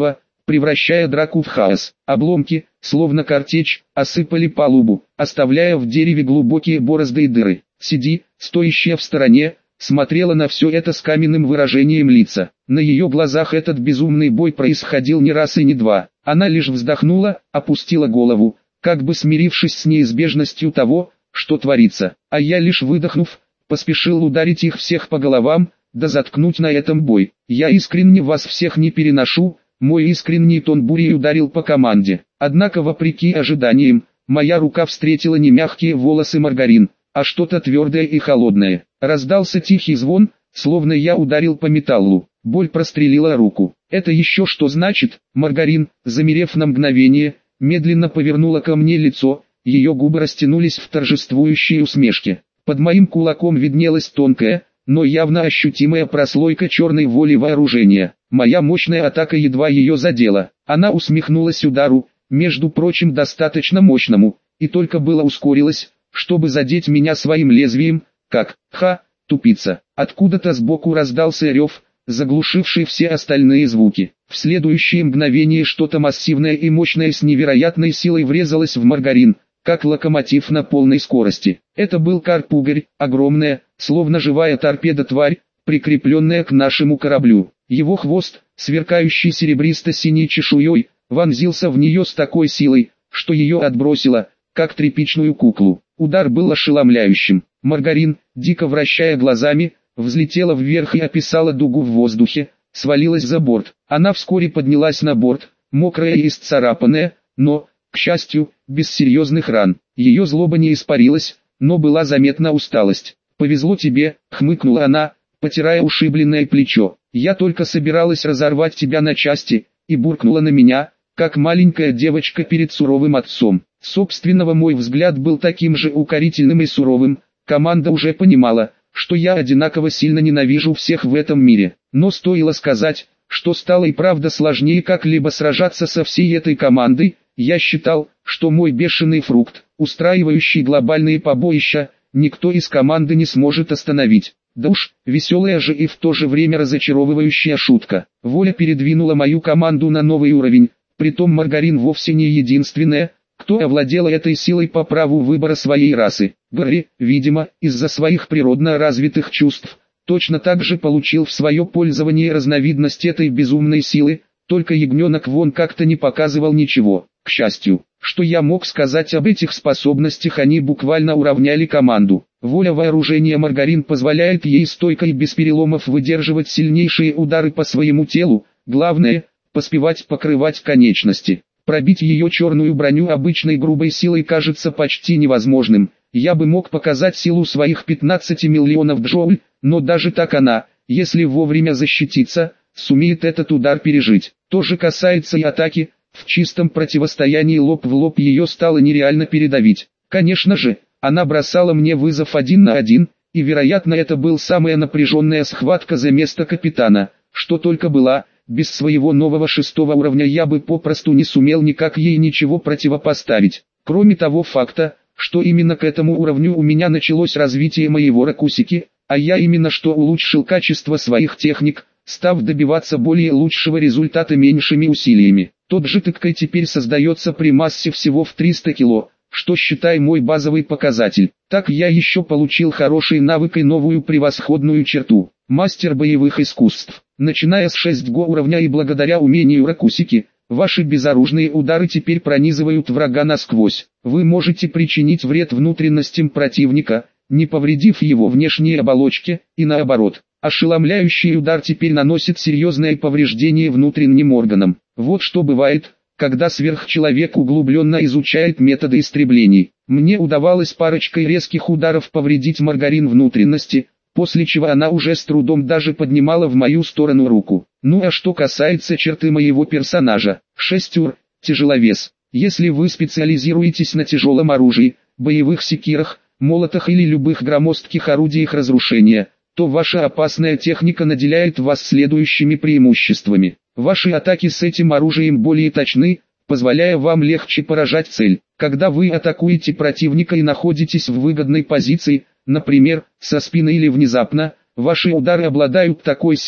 превращая драку в хаос. Обломки, словно картечь, осыпали палубу, оставляя в дереве глубокие борозды и дыры. Сиди, стоящая в стороне, смотрела на все это с каменным выражением лица. На ее глазах этот безумный бой происходил не раз и не два. Она лишь вздохнула, опустила голову, как бы смирившись с неизбежностью того, что творится. А я лишь выдохнув, поспешил ударить их всех по головам, да заткнуть на этом бой. Я искренне вас всех не переношу. Мой искренний тон бурей ударил по команде. Однако вопреки ожиданиям, моя рука встретила не мягкие волосы Маргарин, а что-то твердое и холодное. Раздался тихий звон, словно я ударил по металлу. Боль прострелила руку. Это еще что значит? Маргарин, замерев на мгновение, медленно повернула ко мне лицо, ее губы растянулись в торжествующей усмешке. Под моим кулаком виднелась тонкая, но явно ощутимая прослойка черной воли вооружения. Моя мощная атака едва ее задела. Она усмехнулась удару, между прочим достаточно мощному, и только было ускорилась, чтобы задеть меня своим лезвием, как, ха, тупица. Откуда-то сбоку раздался рев, заглушивший все остальные звуки. В следующее мгновение что-то массивное и мощное с невероятной силой врезалось в Маргарин, как локомотив на полной скорости. Это был карпугарь, огромная, словно живая торпеда-тварь, прикрепленная к нашему кораблю. Его хвост, сверкающий серебристо-синей чешуей, вонзился в нее с такой силой, что ее отбросило, как тряпичную куклу. Удар был ошеломляющим. Маргарин, дико вращая глазами, взлетела вверх и описала дугу в воздухе, свалилась за борт. Она вскоре поднялась на борт, мокрая и исцарапанная, но, к счастью, без серьезных ран. Ее злоба не испарилась, но была заметна усталость. «Повезло тебе», — хмыкнула она, потирая ушибленное плечо. «Я только собиралась разорвать тебя на части», и буркнула на меня, как маленькая девочка перед суровым отцом. Собственного мой взгляд был таким же укорительным и суровым. Команда уже понимала, что я одинаково сильно ненавижу всех в этом мире. Но стоило сказать, что стало и правда сложнее как-либо сражаться со всей этой командой. Я считал, что мой бешеный фрукт, устраивающий глобальные побоища, никто из команды не сможет остановить. Да уж, веселая же и в то же время разочаровывающая шутка. Воля передвинула мою команду на новый уровень, притом Маргарин вовсе не единственная, кто овладела этой силой по праву выбора своей расы. Гарри, видимо, из-за своих природно развитых чувств, точно так же получил в свое пользование разновидность этой безумной силы, только ягненок вон как-то не показывал ничего. К счастью, что я мог сказать об этих способностях, они буквально уравняли команду. Воля вооружения Маргарин позволяет ей стойко и без переломов выдерживать сильнейшие удары по своему телу, главное – поспевать покрывать конечности. Пробить ее черную броню обычной грубой силой кажется почти невозможным. Я бы мог показать силу своих пятнадцати миллионов джоуль, но даже так она, если вовремя защититься, сумеет этот удар пережить. То же касается и атаки. В чистом противостоянии лоб в лоб ее стало нереально передавить. Конечно же, она бросала мне вызов один на один, и вероятно это был самая напряженная схватка за место капитана, что только была. Без своего нового шестого уровня я бы попросту не сумел никак ей ничего противопоставить. Кроме того факта, что именно к этому уровню у меня началось развитие моего ракусики, а я именно что улучшил качество своих техник, став добиваться более лучшего результата меньшими усилиями. Тот же тыккой теперь создается при массе всего в триста кило, что считай мой базовый показатель. Так я еще получил хороший навык и новую превосходную черту. Мастер боевых искусств. Начиная с шестого уровня и благодаря умению ракусики, ваши безоружные удары теперь пронизывают врага насквозь. Вы можете причинить вред внутренностям противника, не повредив его внешней оболочке, и наоборот. Ошеломляющий удар теперь наносит серьезное повреждение внутренним органам. Вот что бывает, когда сверхчеловек углубленно изучает методы истреблений. Мне удавалось парочкой резких ударов повредить Маргарин внутренности, после чего она уже с трудом даже поднимала в мою сторону руку. Ну а что касается черты моего персонажа, шестюр, тяжеловес. Если вы специализируетесь на тяжелом оружии, боевых секирах, молотах или любых громоздких орудиях разрушения, то ваша опасная техника наделяет вас следующими преимуществами. Ваши атаки с этим оружием более точны, позволяя вам легче поражать цель. Когда вы атакуете противника и находитесь в выгодной позиции, например, со спины или внезапно, ваши удары обладают такой силой,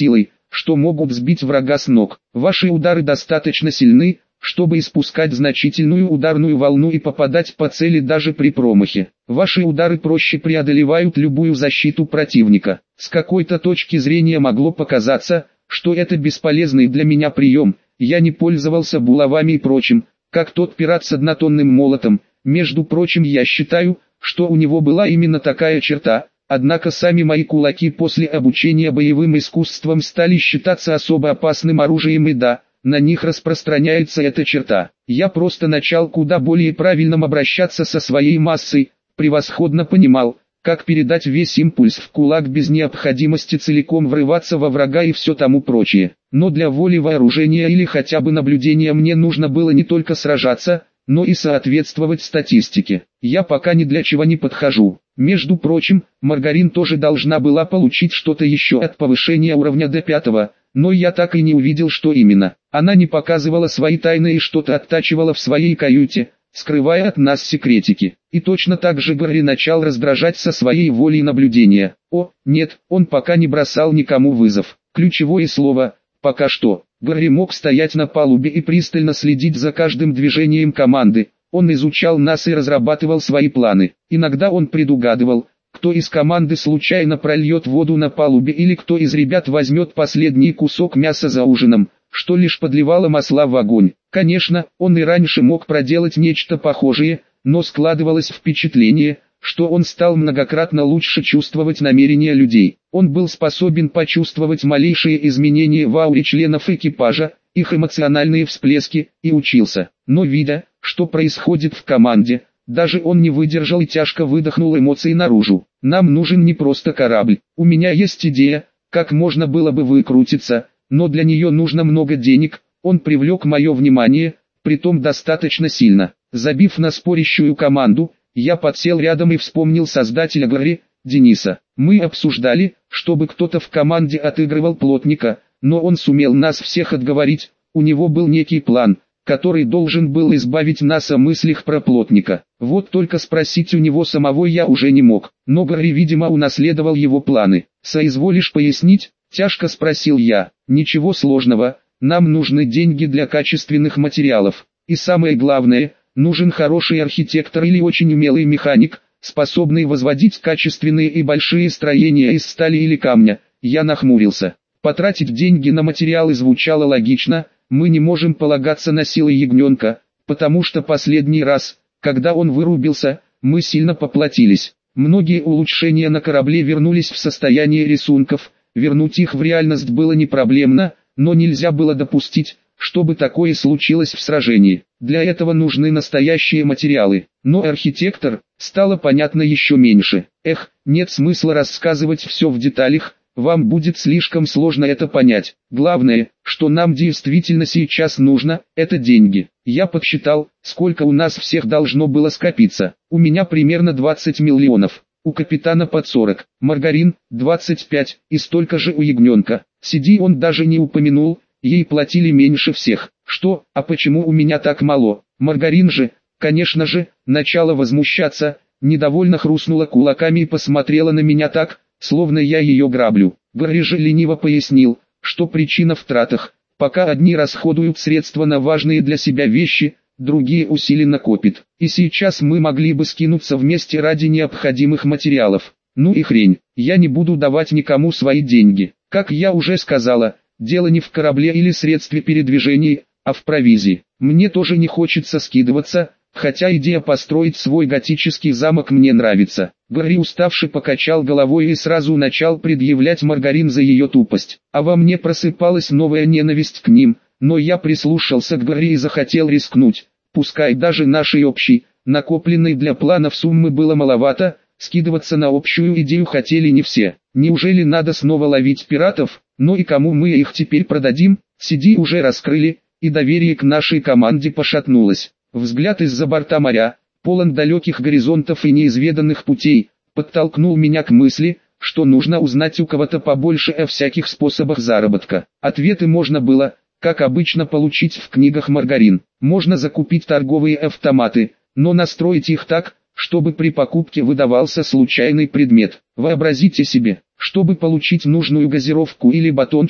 что могут сбить врага с ног. Ваши удары достаточно сильны, чтобы испускать значительную ударную волну и попадать по цели даже при промахе. Ваши удары проще преодолевают любую защиту противника. С какой-то точки зрения могло показаться, что это бесполезный для меня прием. Я не пользовался булавами и прочим, как тот пират с однотонным молотом. Между прочим, я считаю, что у него была именно такая черта. Однако сами мои кулаки после обучения боевым искусствам стали считаться особо опасным оружием, и да, на них распространяется эта черта. Я просто начал куда более правильно обращаться со своей массой, превосходно понимал, как передать весь импульс в кулак без необходимости целиком врываться во врага и все тому прочее. Но для воли вооружения или хотя бы наблюдения мне нужно было не только сражаться, но и соответствовать статистике. Я пока ни для чего не подхожу. Между прочим, Маргарин тоже должна была получить что-то еще от повышения уровня до пятого, но я так и не увидел, что именно. Она не показывала свои тайны и что-то оттачивала в своей каюте, скрывая от нас секретики. И точно так же Гарри начал раздражать со своей волей наблюдения. О, нет, он пока не бросал никому вызов. Ключевое слово «пока что». Гарри мог стоять на палубе и пристально следить за каждым движением команды. Он изучал нас и разрабатывал свои планы. Иногда он предугадывал, кто из команды случайно прольет воду на палубе или кто из ребят возьмет последний кусок мяса за ужином, что лишь подливало масла в огонь. Конечно, он и раньше мог проделать нечто похожее, но складывалось впечатление, что он стал многократно лучше чувствовать намерения людей. Он был способен почувствовать малейшие изменения в ауре членов экипажа, их эмоциональные всплески, и учился. Но видя, что происходит в команде, даже он не выдержал и тяжко выдохнул эмоции наружу. Нам нужен не просто корабль. У меня есть идея, как можно было бы выкрутиться, но для нее нужно много денег. Он привлек мое внимание, притом достаточно сильно. Забив на спорящую команду, я подсел рядом и вспомнил создателя Гарри, Дениса. Мы обсуждали, чтобы кто-то в команде отыгрывал плотника, но он сумел нас всех отговорить. У него был некий план, который должен был избавить нас о мыслях про плотника. Вот только спросить у него самого я уже не мог, но Гарри, видимо, унаследовал его планы. «Соизволишь пояснить?» – тяжко спросил я. «Ничего сложного, нам нужны деньги для качественных материалов. И самое главное, нужен хороший архитектор или очень умелый механик, способный возводить качественные и большие строения из стали или камня». Я нахмурился. Потратить деньги на материалы звучало логично. Мы не можем полагаться на силы ягненка, потому что последний раз, когда он вырубился, мы сильно поплатились. Многие улучшения на корабле вернулись в состояние рисунков, вернуть их в реальность было не проблемно, но нельзя было допустить, чтобы такое случилось в сражении. Для этого нужны настоящие материалы. Но архитектор, стало понятно еще меньше. Эх, нет смысла рассказывать все в деталях, вам будет слишком сложно это понять. Главное, что нам действительно сейчас нужно, это деньги. Я подсчитал, сколько у нас всех должно было скопиться. У меня примерно двадцать миллионов. У капитана под сорок. Маргарин, двадцать пять, и столько же у ягненка. Сиди он даже не упомянул, ей платили меньше всех. Что, а почему у меня так мало? Маргарин же, конечно же, начала возмущаться, недовольно хрустнула кулаками и посмотрела на меня так, словно я ее граблю. Гарри же лениво пояснил, что причина в тратах. Пока одни расходуют средства на важные для себя вещи, другие усиленно копят. И сейчас мы могли бы скинуться вместе ради необходимых материалов. Ну и хрень, я не буду давать никому свои деньги. Как я уже сказала, дело не в корабле или средстве передвижения, а в провизии. Мне тоже не хочется скидываться, хотя идея построить свой готический замок мне нравится. Гарри уставший покачал головой и сразу начал предъявлять Маргарин за ее тупость. А во мне просыпалась новая ненависть к ним, но я прислушался к Гарри и захотел рискнуть. Пускай даже нашей общей, накопленной для планов суммы было маловато, скидываться на общую идею хотели не все. Неужели надо снова ловить пиратов? Ну и кому мы их теперь продадим? Сиди уже раскрыли, и доверие к нашей команде пошатнулось. Взгляд из-за борта моря, полон далеких горизонтов и неизведанных путей, подтолкнул меня к мысли, что нужно узнать у кого-то побольше о всяких способах заработка. Ответы можно было, как обычно, получить в книгах Маргарин. Можно закупить торговые автоматы, но настроить их так, чтобы при покупке выдавался случайный предмет. Вообразите себе, чтобы получить нужную газировку или батончик,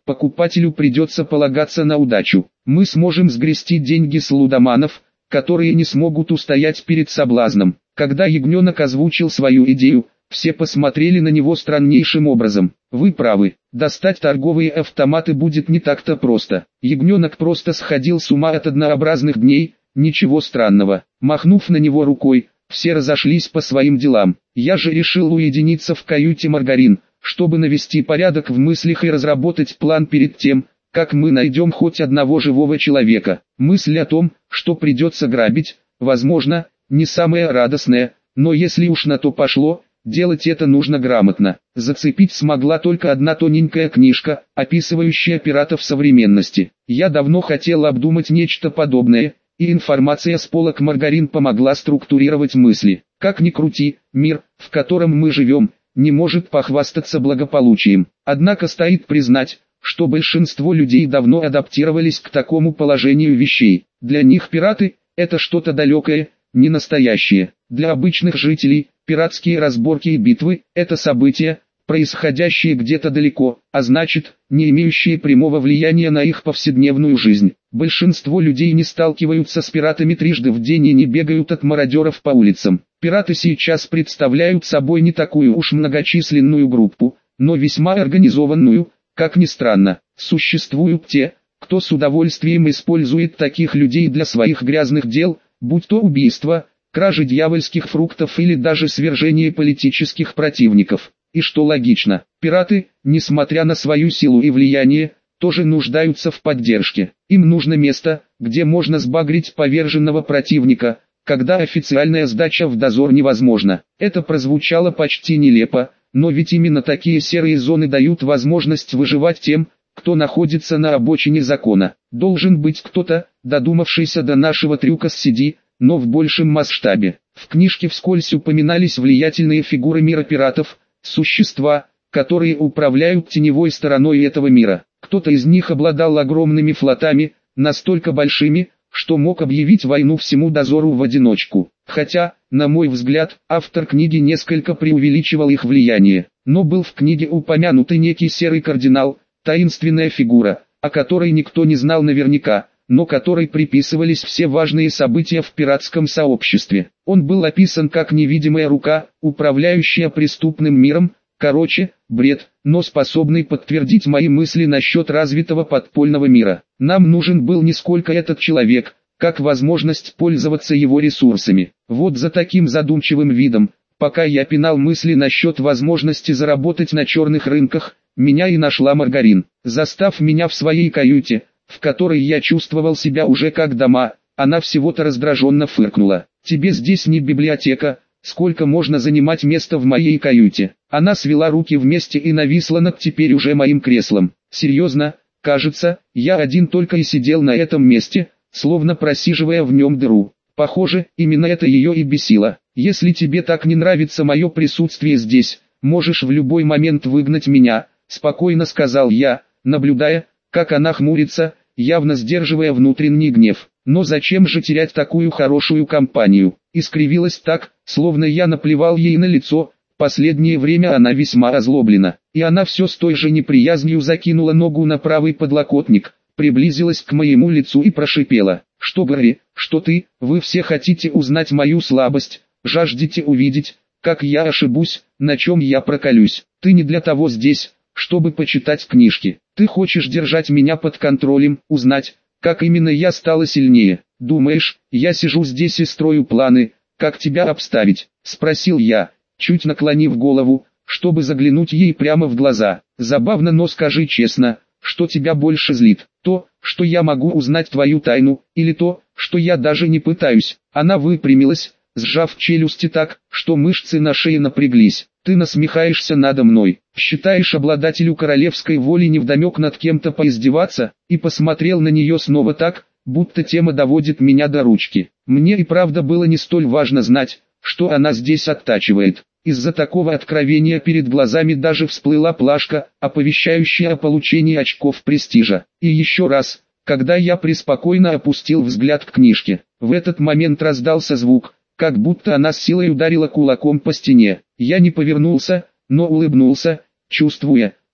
покупателю придется полагаться на удачу. Мы сможем сгрести деньги с лудоманов, которые не смогут устоять перед соблазном. Когда ягненок озвучил свою идею, все посмотрели на него страннейшим образом. Вы правы, достать торговые автоматы будет не так-то просто. Ягненок просто сходил с ума от однообразных дней, ничего странного. Махнув на него рукой, все разошлись по своим делам. Я же решил уединиться в каюте Маргарин, чтобы навести порядок в мыслях и разработать план перед тем, как мы найдем хоть одного живого человека. Мысль о том, что придется грабить, возможно, не самая радостная, но если уж на то пошло, делать это нужно грамотно. Зацепить смогла только одна тоненькая книжка, описывающая пиратов современности. Я давно хотел обдумать нечто подобное, и информация с полок Маргарин помогла структурировать мысли. Как ни крути, мир, в котором мы живем, не может похвастаться благополучием. Однако стоит признать, что большинство людей давно адаптировались к такому положению вещей. Для них пираты – это что-то далекое, не настоящее. Для обычных жителей пиратские разборки и битвы – это события, происходящие где-то далеко, а значит, не имеющие прямого влияния на их повседневную жизнь. Большинство людей не сталкиваются с пиратами трижды в день и не бегают от мародеров по улицам. Пираты сейчас представляют собой не такую уж многочисленную группу, но весьма организованную. Как ни странно, существуют те, кто с удовольствием использует таких людей для своих грязных дел, будь то убийство, кражи дьявольских фруктов или даже свержение политических противников. И что логично, пираты, несмотря на свою силу и влияние, тоже нуждаются в поддержке. Им нужно место, где можно сбагрить поверженного противника, когда официальная сдача в дозор невозможна. Это прозвучало почти нелепо, но ведь именно такие серые зоны дают возможность выживать тем, кто находится на обочине закона. Должен быть кто-то, додумавшийся до нашего трюка с си ди, но в большем масштабе. В книжке вскользь упоминались влиятельные фигуры мира пиратов, существа, которые управляют теневой стороной этого мира. Кто-то из них обладал огромными флотами, настолько большими, что мог объявить войну всему дозору в одиночку. Хотя, на мой взгляд, автор книги несколько преувеличивал их влияние. Но был в книге упомянутый некий серый кардинал, таинственная фигура, о которой никто не знал наверняка, но которой приписывались все важные события в пиратском сообществе. Он был описан как невидимая рука, управляющая преступным миром, короче, бред, но способный подтвердить мои мысли насчет развитого подпольного мира. Нам нужен был не сколько этот человек, как возможность пользоваться его ресурсами. Вот за таким задумчивым видом, пока я пинал мысли насчет возможности заработать на черных рынках, меня и нашла Маргарин. Застав меня в своей каюте, в которой я чувствовал себя уже как дома, она всего-то раздраженно фыркнула. «Тебе здесь не библиотека, сколько можно занимать место в моей каюте?» Она свела руки вместе и нависла над теперь уже моим креслом. «Серьезно, кажется, я один только и сидел на этом месте, словно просиживая в нем дыру. Похоже, именно это ее и бесило. Если тебе так не нравится мое присутствие здесь, можешь в любой момент выгнать меня», спокойно сказал я, наблюдая, как она хмурится, явно сдерживая внутренний гнев. «Но зачем же терять такую хорошую компанию?» Искривилась так, словно я наплевал ей на лицо. Последнее время она весьма озлоблена, и она все с той же неприязнью закинула ногу на правый подлокотник, приблизилась к моему лицу и прошипела: «Что, Гарри, что ты, вы все хотите узнать мою слабость, жаждете увидеть, как я ошибусь, на чем я проколюсь. Ты не для того здесь, чтобы почитать книжки. Ты хочешь держать меня под контролем, узнать, как именно я стала сильнее. Думаешь, я сижу здесь и строю планы, как тебя обставить?» — спросил я, чуть наклонив голову, чтобы заглянуть ей прямо в глаза. «Забавно, но скажи честно, что тебя больше злит? То, что я могу узнать твою тайну, или то, что я даже не пытаюсь?» Она выпрямилась, сжав челюсти так, что мышцы на шее напряглись. «Ты насмехаешься надо мной? Считаешь обладателю королевской воли невдомек над кем-то поиздеваться?» И посмотрел на нее снова так, будто тема доводит меня до ручки. Мне и правда было не столь важно знать, что она здесь оттачивает. Из-за такого откровения перед глазами даже всплыла плашка, оповещающая о получении очков престижа. И еще раз, когда я преспокойно опустил взгляд к книжке, в этот момент раздался звук, как будто она с силой ударила кулаком по стене. Я не повернулся, но улыбнулся, чувствуя,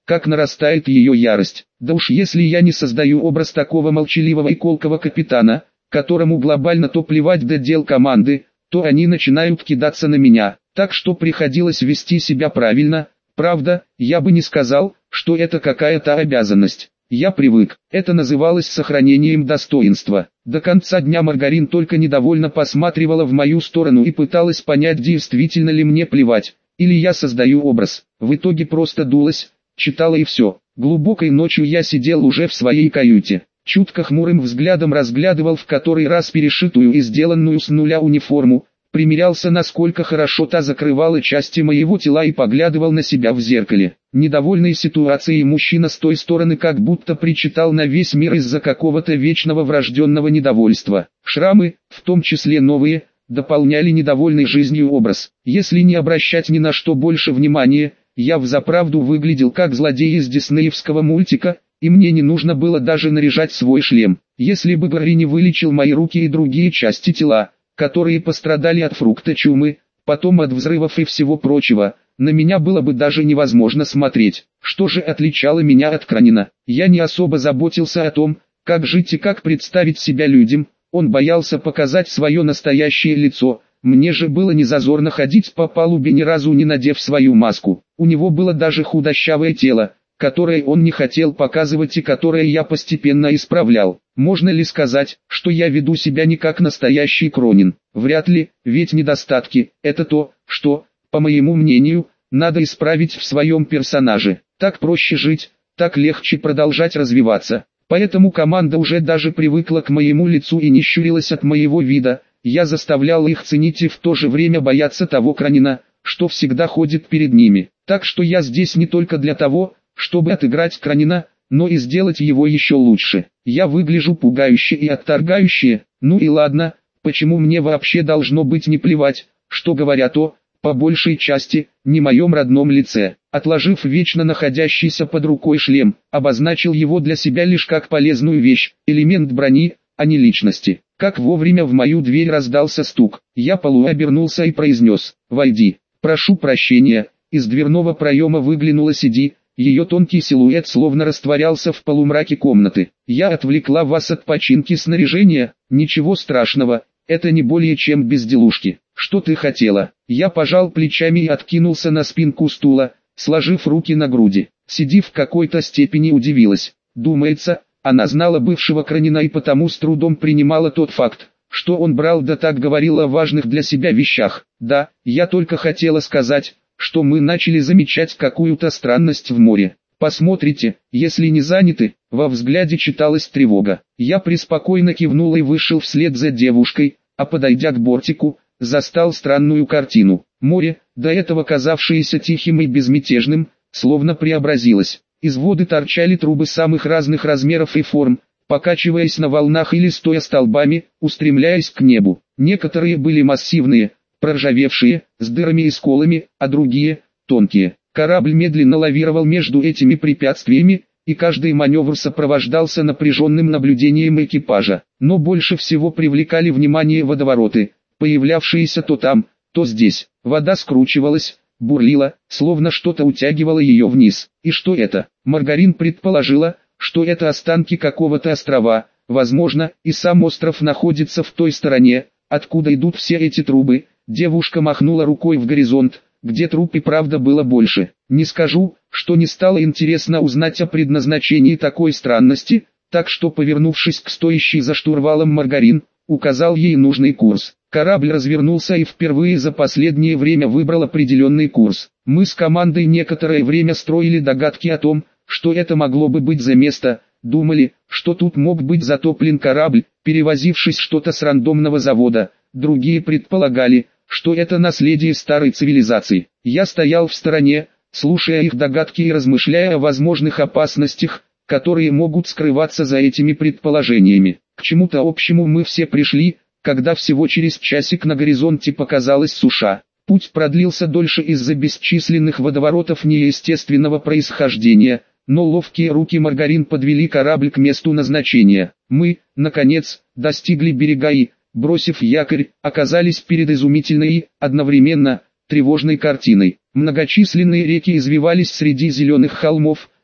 как нарастает ее ярость. Да уж если я не создаю образ такого молчаливого и колкого капитана, которому глобально то плевать до дел команды, то они начинают кидаться на меня. Так что приходилось вести себя правильно. Правда, я бы не сказал, что это какая-то обязанность. Я привык, это называлось сохранением достоинства. До конца дня Маргарин только недовольно посматривала в мою сторону и пыталась понять, действительно ли мне плевать, или я создаю образ. В итоге просто дулась, читала и все. Глубокой ночью я сидел уже в своей каюте. Чутко хмурым взглядом разглядывал в который раз перешитую и сделанную с нуля униформу, примерялся, насколько хорошо та закрывала части моего тела, и поглядывал на себя в зеркале. Недовольной ситуацией мужчина с той стороны как будто причитал на весь мир из-за какого-то вечного врожденного недовольства. Шрамы, в том числе новые, дополняли недовольный жизнью образ. Если не обращать ни на что больше внимания, я взаправду выглядел как злодей из диснеевского мультика, и мне не нужно было даже наряжать свой шлем. Если бы Гарри не вылечил мои руки и другие части тела, которые пострадали от фрукта чумы, потом от взрывов и всего прочего, на меня было бы даже невозможно смотреть. Что же отличало меня от Кранина? Я не особо заботился о том, как жить и как представить себя людям, он боялся показать свое настоящее лицо. Мне же было незазорно ходить по палубе, ни разу не надев свою маску. У него было даже худощавое тело, которое он не хотел показывать и которое я постепенно исправлял. Можно ли сказать, что я веду себя не как настоящий Кронин? Вряд ли, ведь недостатки – это то, что, по моему мнению, надо исправить в своем персонаже. Так проще жить, так легче продолжать развиваться. Поэтому команда уже даже привыкла к моему лицу и не щурилась от моего вида. Я заставлял их ценить и в то же время бояться того Кронина, что всегда ходит перед ними. Так что я здесь не только для того, чтобы отыграть Кронина, но и сделать его еще лучше. Я выгляжу пугающе и отторгающе, ну и ладно, почему мне вообще должно быть не плевать, что говорят о, по большей части, не моем родном лице. Отложив вечно находящийся под рукой шлем, обозначил его для себя лишь как полезную вещь, элемент брони, а не личности. Как вовремя в мою дверь раздался стук, я полуобернулся и произнес: «Войди». «Прошу прощения». Из дверного проема выглянула Сиди. Ее тонкий силуэт словно растворялся в полумраке комнаты. «Я отвлекла вас от починки снаряжения? Ничего страшного, это не более чем безделушки. Что ты хотела?» Я пожал плечами и откинулся на спинку стула, сложив руки на груди. Сиди в какой-то степени удивилась. Думается, она знала бывшего Кронина и потому с трудом принимала тот факт, что он брал да так говорил о важных для себя вещах. «Да, я только хотела сказать, что мы начали замечать какую-то странность в море. Посмотрите, если не заняты». Во взгляде читалась тревога. Я преспокойно кивнул и вышел вслед за девушкой, а подойдя к бортику, застал странную картину. Море, до этого казавшееся тихим и безмятежным, словно преобразилось. Из воды торчали трубы самых разных размеров и форм, покачиваясь на волнах или стоя столбами, устремляясь к небу. Некоторые были массивные, проржавевшие, с дырами и сколами, а другие – тонкие. Корабль медленно лавировал между этими препятствиями, и каждый маневр сопровождался напряженным наблюдением экипажа. Но больше всего привлекали внимание водовороты, появлявшиеся то там, то здесь. Вода скручивалась, бурлила, словно что-то утягивало ее вниз. И что это? Маргарин предположила, что это останки какого-то острова. Возможно, и сам остров находится в той стороне, откуда идут все эти трубы. Девушка махнула рукой в горизонт, где труб и правда было больше. Не скажу, что не стало интересно узнать о предназначении такой странности, так что, повернувшись к стоящей за штурвалом Маргарин, указал ей нужный курс. Корабль развернулся и впервые за последнее время выбрал определенный курс. Мы с командой некоторое время строили догадки о том, что это могло бы быть за место, думали, что тут мог быть затоплен корабль, перевозивший что-то с рандомного завода. Другие предполагали, что это наследие старой цивилизации. Я стоял в стороне, слушая их догадки и размышляя о возможных опасностях, которые могут скрываться за этими предположениями. К чему-то общему мы все пришли, когда всего через часик на горизонте показалась суша. Путь продлился дольше из-за бесчисленных водоворотов неестественного происхождения, но ловкие руки Маргарин подвели корабль к месту назначения. Мы, наконец, достигли берега и, бросив якорь, оказались перед изумительной и, одновременно, тревожной картиной. Многочисленные реки извивались среди зеленых холмов,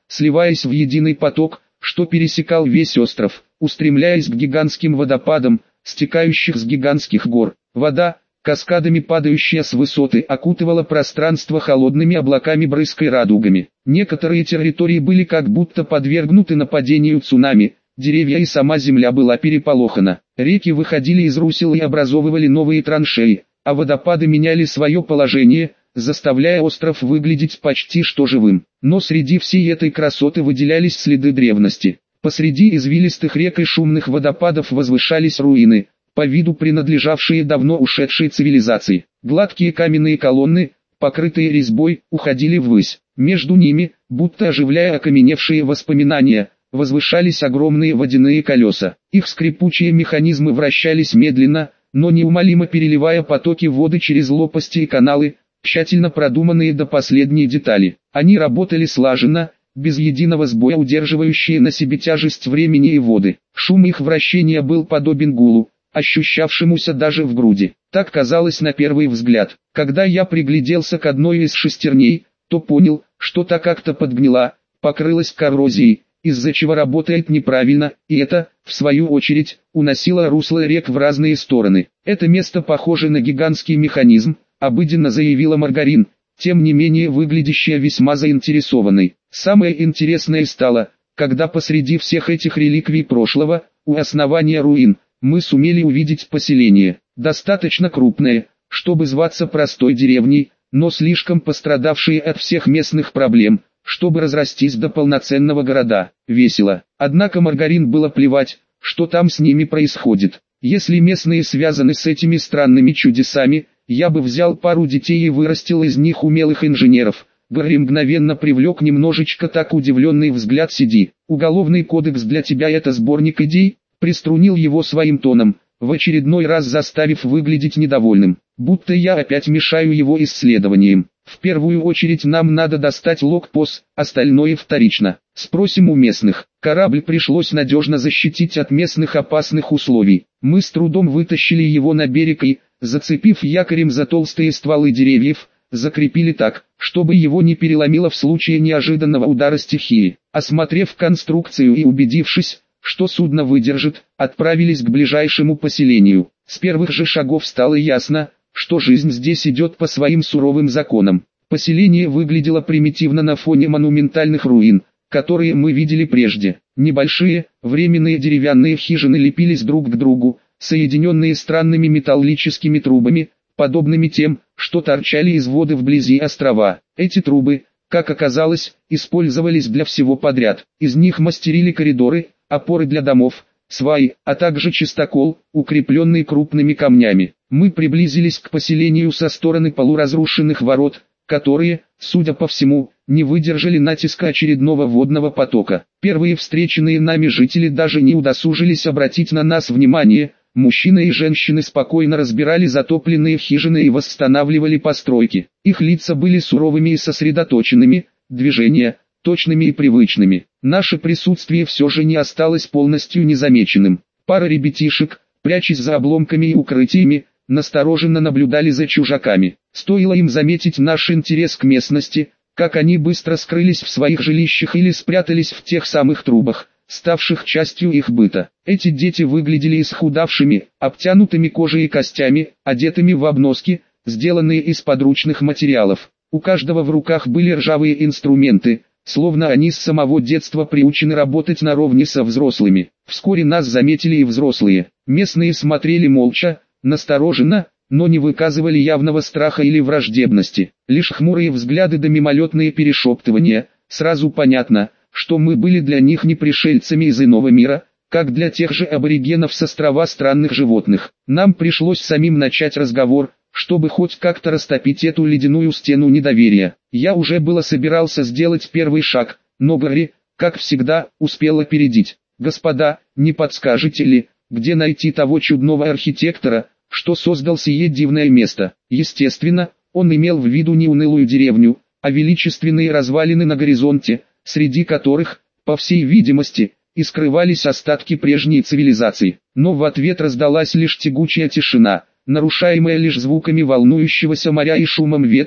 сливаясь в единый поток, что пересекал весь остров, устремляясь к гигантским водопадам, стекающих с гигантских гор. Вода, каскадами падающая с высоты, окутывала пространство холодными облаками брызг и радугами. Некоторые территории были как будто подвергнуты нападению цунами, деревья и сама земля была переполохана. Реки выходили из русел и образовывали новые траншеи, а водопады меняли свое положение, заставляя остров выглядеть почти что живым. Но среди всей этой красоты выделялись следы древности. Посреди извилистых рек и шумных водопадов возвышались руины, по виду принадлежавшие давно ушедшей цивилизации. Гладкие каменные колонны, покрытые резьбой, уходили ввысь. Между ними, будто оживляя окаменевшие воспоминания, возвышались огромные водяные колеса. Их скрипучие механизмы вращались медленно, но неумолимо переливая потоки воды через лопасти и каналы, тщательно продуманные до последней детали. Они работали слаженно, без единого сбоя удерживающие на себе тяжесть времени и воды. Шум их вращения был подобен гулу, ощущавшемуся даже в груди. Так казалось на первый взгляд. Когда я пригляделся к одной из шестерней, то понял, что та как-то подгнила, покрылась коррозией, из-за чего работает неправильно, и это, в свою очередь, уносило русло рек в разные стороны. Это место похоже на гигантский механизм, обыденно заявила Маргарин, тем не менее выглядящая весьма заинтересованной. Самое интересное стало, когда посреди всех этих реликвий прошлого, у основания руин, мы сумели увидеть поселение, достаточно крупное, чтобы зваться простой деревней, но слишком пострадавшие от всех местных проблем, чтобы разрастись до полноценного города. Весело. Однако Маргарин было плевать, что там с ними происходит. Если местные связаны с этими странными чудесами, я бы взял пару детей и вырастил из них умелых инженеров. Гарри мгновенно привлек немножечко так удивленный взгляд Сиди. Уголовный кодекс для тебя это сборник идей? Приструнил его своим тоном, в очередной раз заставив выглядеть недовольным, будто я опять мешаю его исследованиям. В первую очередь нам надо достать логпос, остальное вторично. Спросим у местных. Корабль пришлось надежно защитить от местных опасных условий. Мы с трудом вытащили его на берег и, зацепив якорем за толстые стволы деревьев, закрепили так, чтобы его не переломило в случае неожиданного удара стихии. Осмотрев конструкцию и убедившись, что судно выдержит, отправились к ближайшему поселению. С первых же шагов стало ясно, что жизнь здесь идет по своим суровым законам. Поселение выглядело примитивно на фоне монументальных руин, которые мы видели прежде. Небольшие, временные деревянные хижины лепились друг к другу, соединенные странными металлическими трубами, подобными тем, что торчали из воды вблизи острова. Эти трубы, как оказалось, использовались для всего подряд. Из них мастерили коридоры, опоры для домов, сваи, а также чистокол, укрепленный крупными камнями. Мы приблизились к поселению со стороны полуразрушенных ворот, которые, судя по всему, не выдержали натиска очередного водного потока. Первые встреченные нами жители даже не удосужились обратить на нас внимание. Мужчины и женщины спокойно разбирали затопленные хижины и восстанавливали постройки. Их лица были суровыми и сосредоточенными, движения – точными и привычными. Наше присутствие все же не осталось полностью незамеченным. Пара ребятишек, прячась за обломками и укрытиями, настороженно наблюдали за чужаками. Стоило им заметить наш интерес к местности, как они быстро скрылись в своих жилищах или спрятались в тех самых трубах, ставших частью их быта. Эти дети выглядели исхудавшими, обтянутыми кожей и костями, одетыми в обноски, сделанные из подручных материалов. У каждого в руках были ржавые инструменты, словно они с самого детства приучены работать наравне со взрослыми. Вскоре нас заметили и взрослые. Местные смотрели молча, настороженно, но не выказывали явного страха или враждебности. Лишь хмурые взгляды да мимолетные перешептывания. Сразу понятно, что мы были для них не пришельцами из иного мира, как для тех же аборигенов с острова странных животных. Нам пришлось самим начать разговор, чтобы хоть как-то растопить эту ледяную стену недоверия. Я уже было собирался сделать первый шаг, но Гарри, как всегда, успел опередить. «Господа, не подскажете ли, где найти того чудного архитектора, что создал сие дивное место?» Естественно, он имел в виду не унылую деревню, а величественные развалины на горизонте, среди которых, по всей видимости, и скрывались остатки прежней цивилизации. Но в ответ раздалась лишь тягучая тишина, нарушаемая лишь звуками волнующегося моря и шумом ветра,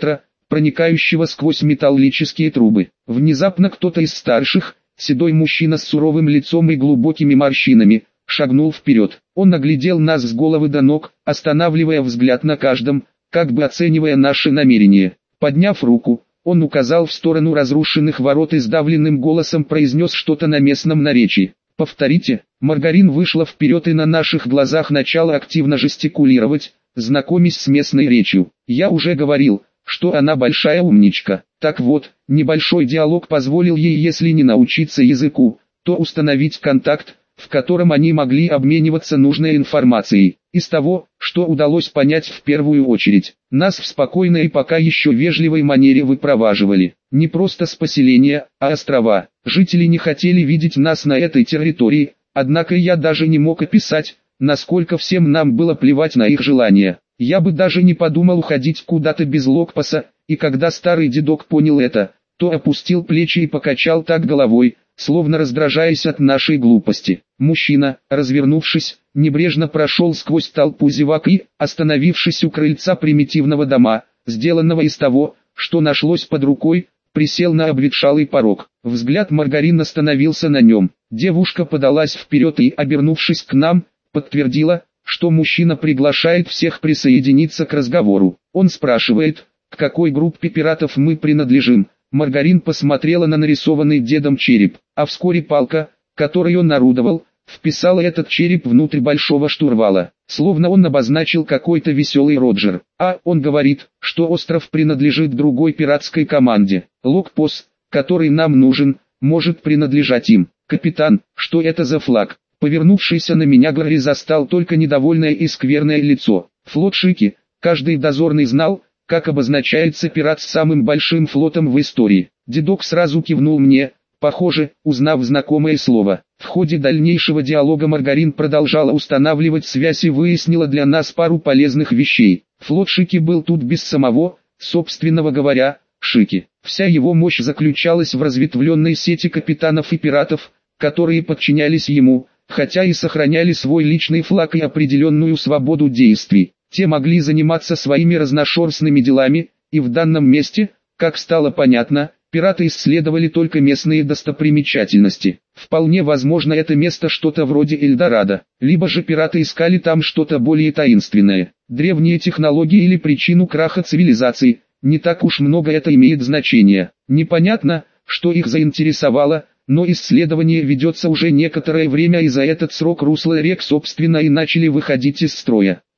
проникающего сквозь металлические трубы. Внезапно кто-то из старших, седой мужчина с суровым лицом и глубокими морщинами, шагнул вперед. Он оглядел нас с головы до ног, останавливая взгляд на каждом, как бы оценивая наши намерения. Подняв руку, он указал в сторону разрушенных ворот и сдавленным голосом произнес что-то на местном наречии. «Повторите». Маргарин вышла вперед и на наших глазах начала активно жестикулировать, знакомясь с местной речью. Я уже говорил, что она большая умничка. Так вот, небольшой диалог позволил ей, если не научиться языку, то установить контакт, в котором они могли обмениваться нужной информацией. Из того, что удалось понять в первую очередь, нас в спокойной и пока еще вежливой манере выпроваживали. Не просто с поселения, а острова. Жители не хотели видеть нас на этой территории, однако я даже не мог описать, насколько всем нам было плевать на их желания. Я бы даже не подумал уходить куда-то без Локпаса, и когда старый дедок понял это, то опустил плечи и покачал так головой, словно раздражаясь от нашей глупости. Мужчина, развернувшись, небрежно прошел сквозь толпу зевак и, остановившись у крыльца примитивного дома, сделанного из того, что нашлось под рукой, присел на обветшалый порог. Взгляд Маргарин остановился на нем. Девушка подалась вперед и, обернувшись к нам, подтвердила, что мужчина приглашает всех присоединиться к разговору. Он спрашивает, к какой группе пиратов мы принадлежим. Маргарин посмотрела на нарисованный дедом череп, а вскоре палка, которой он орудовал, вписала этот череп внутрь большого штурвала, словно он обозначил какой-то веселый Роджер. А он говорит, что остров принадлежит другой пиратской команде. Локпос, который нам нужен, может принадлежать им. Капитан, что это за флаг? Повернувшийся на меня Гарри застал только недовольное и скверное лицо. Флот Шики, каждый дозорный знал, как обозначается пират с самым большим флотом в истории. Дедок сразу кивнул мне, похоже, узнав знакомое слово. В ходе дальнейшего диалога Маргарин продолжала устанавливать связь и выяснила для нас пару полезных вещей. Флот Шики был тут без самого, собственного говоря, Шики. Вся его мощь заключалась в разветвленной сети капитанов и пиратов, которые подчинялись ему, хотя и сохраняли свой личный флаг и определенную свободу действий. Те могли заниматься своими разношерстными делами, и в данном месте, как стало понятно, пираты исследовали только местные достопримечательности. Вполне возможно, это место что-то вроде Эльдорадо, либо же пираты искали там что-то более таинственное. Древние технологии или причину краха цивилизации, не так уж много это имеет значения. Непонятно, что их заинтересовало, но исследование ведется уже некоторое время, и за этот срок русла рек собственно и начали выходить из строя.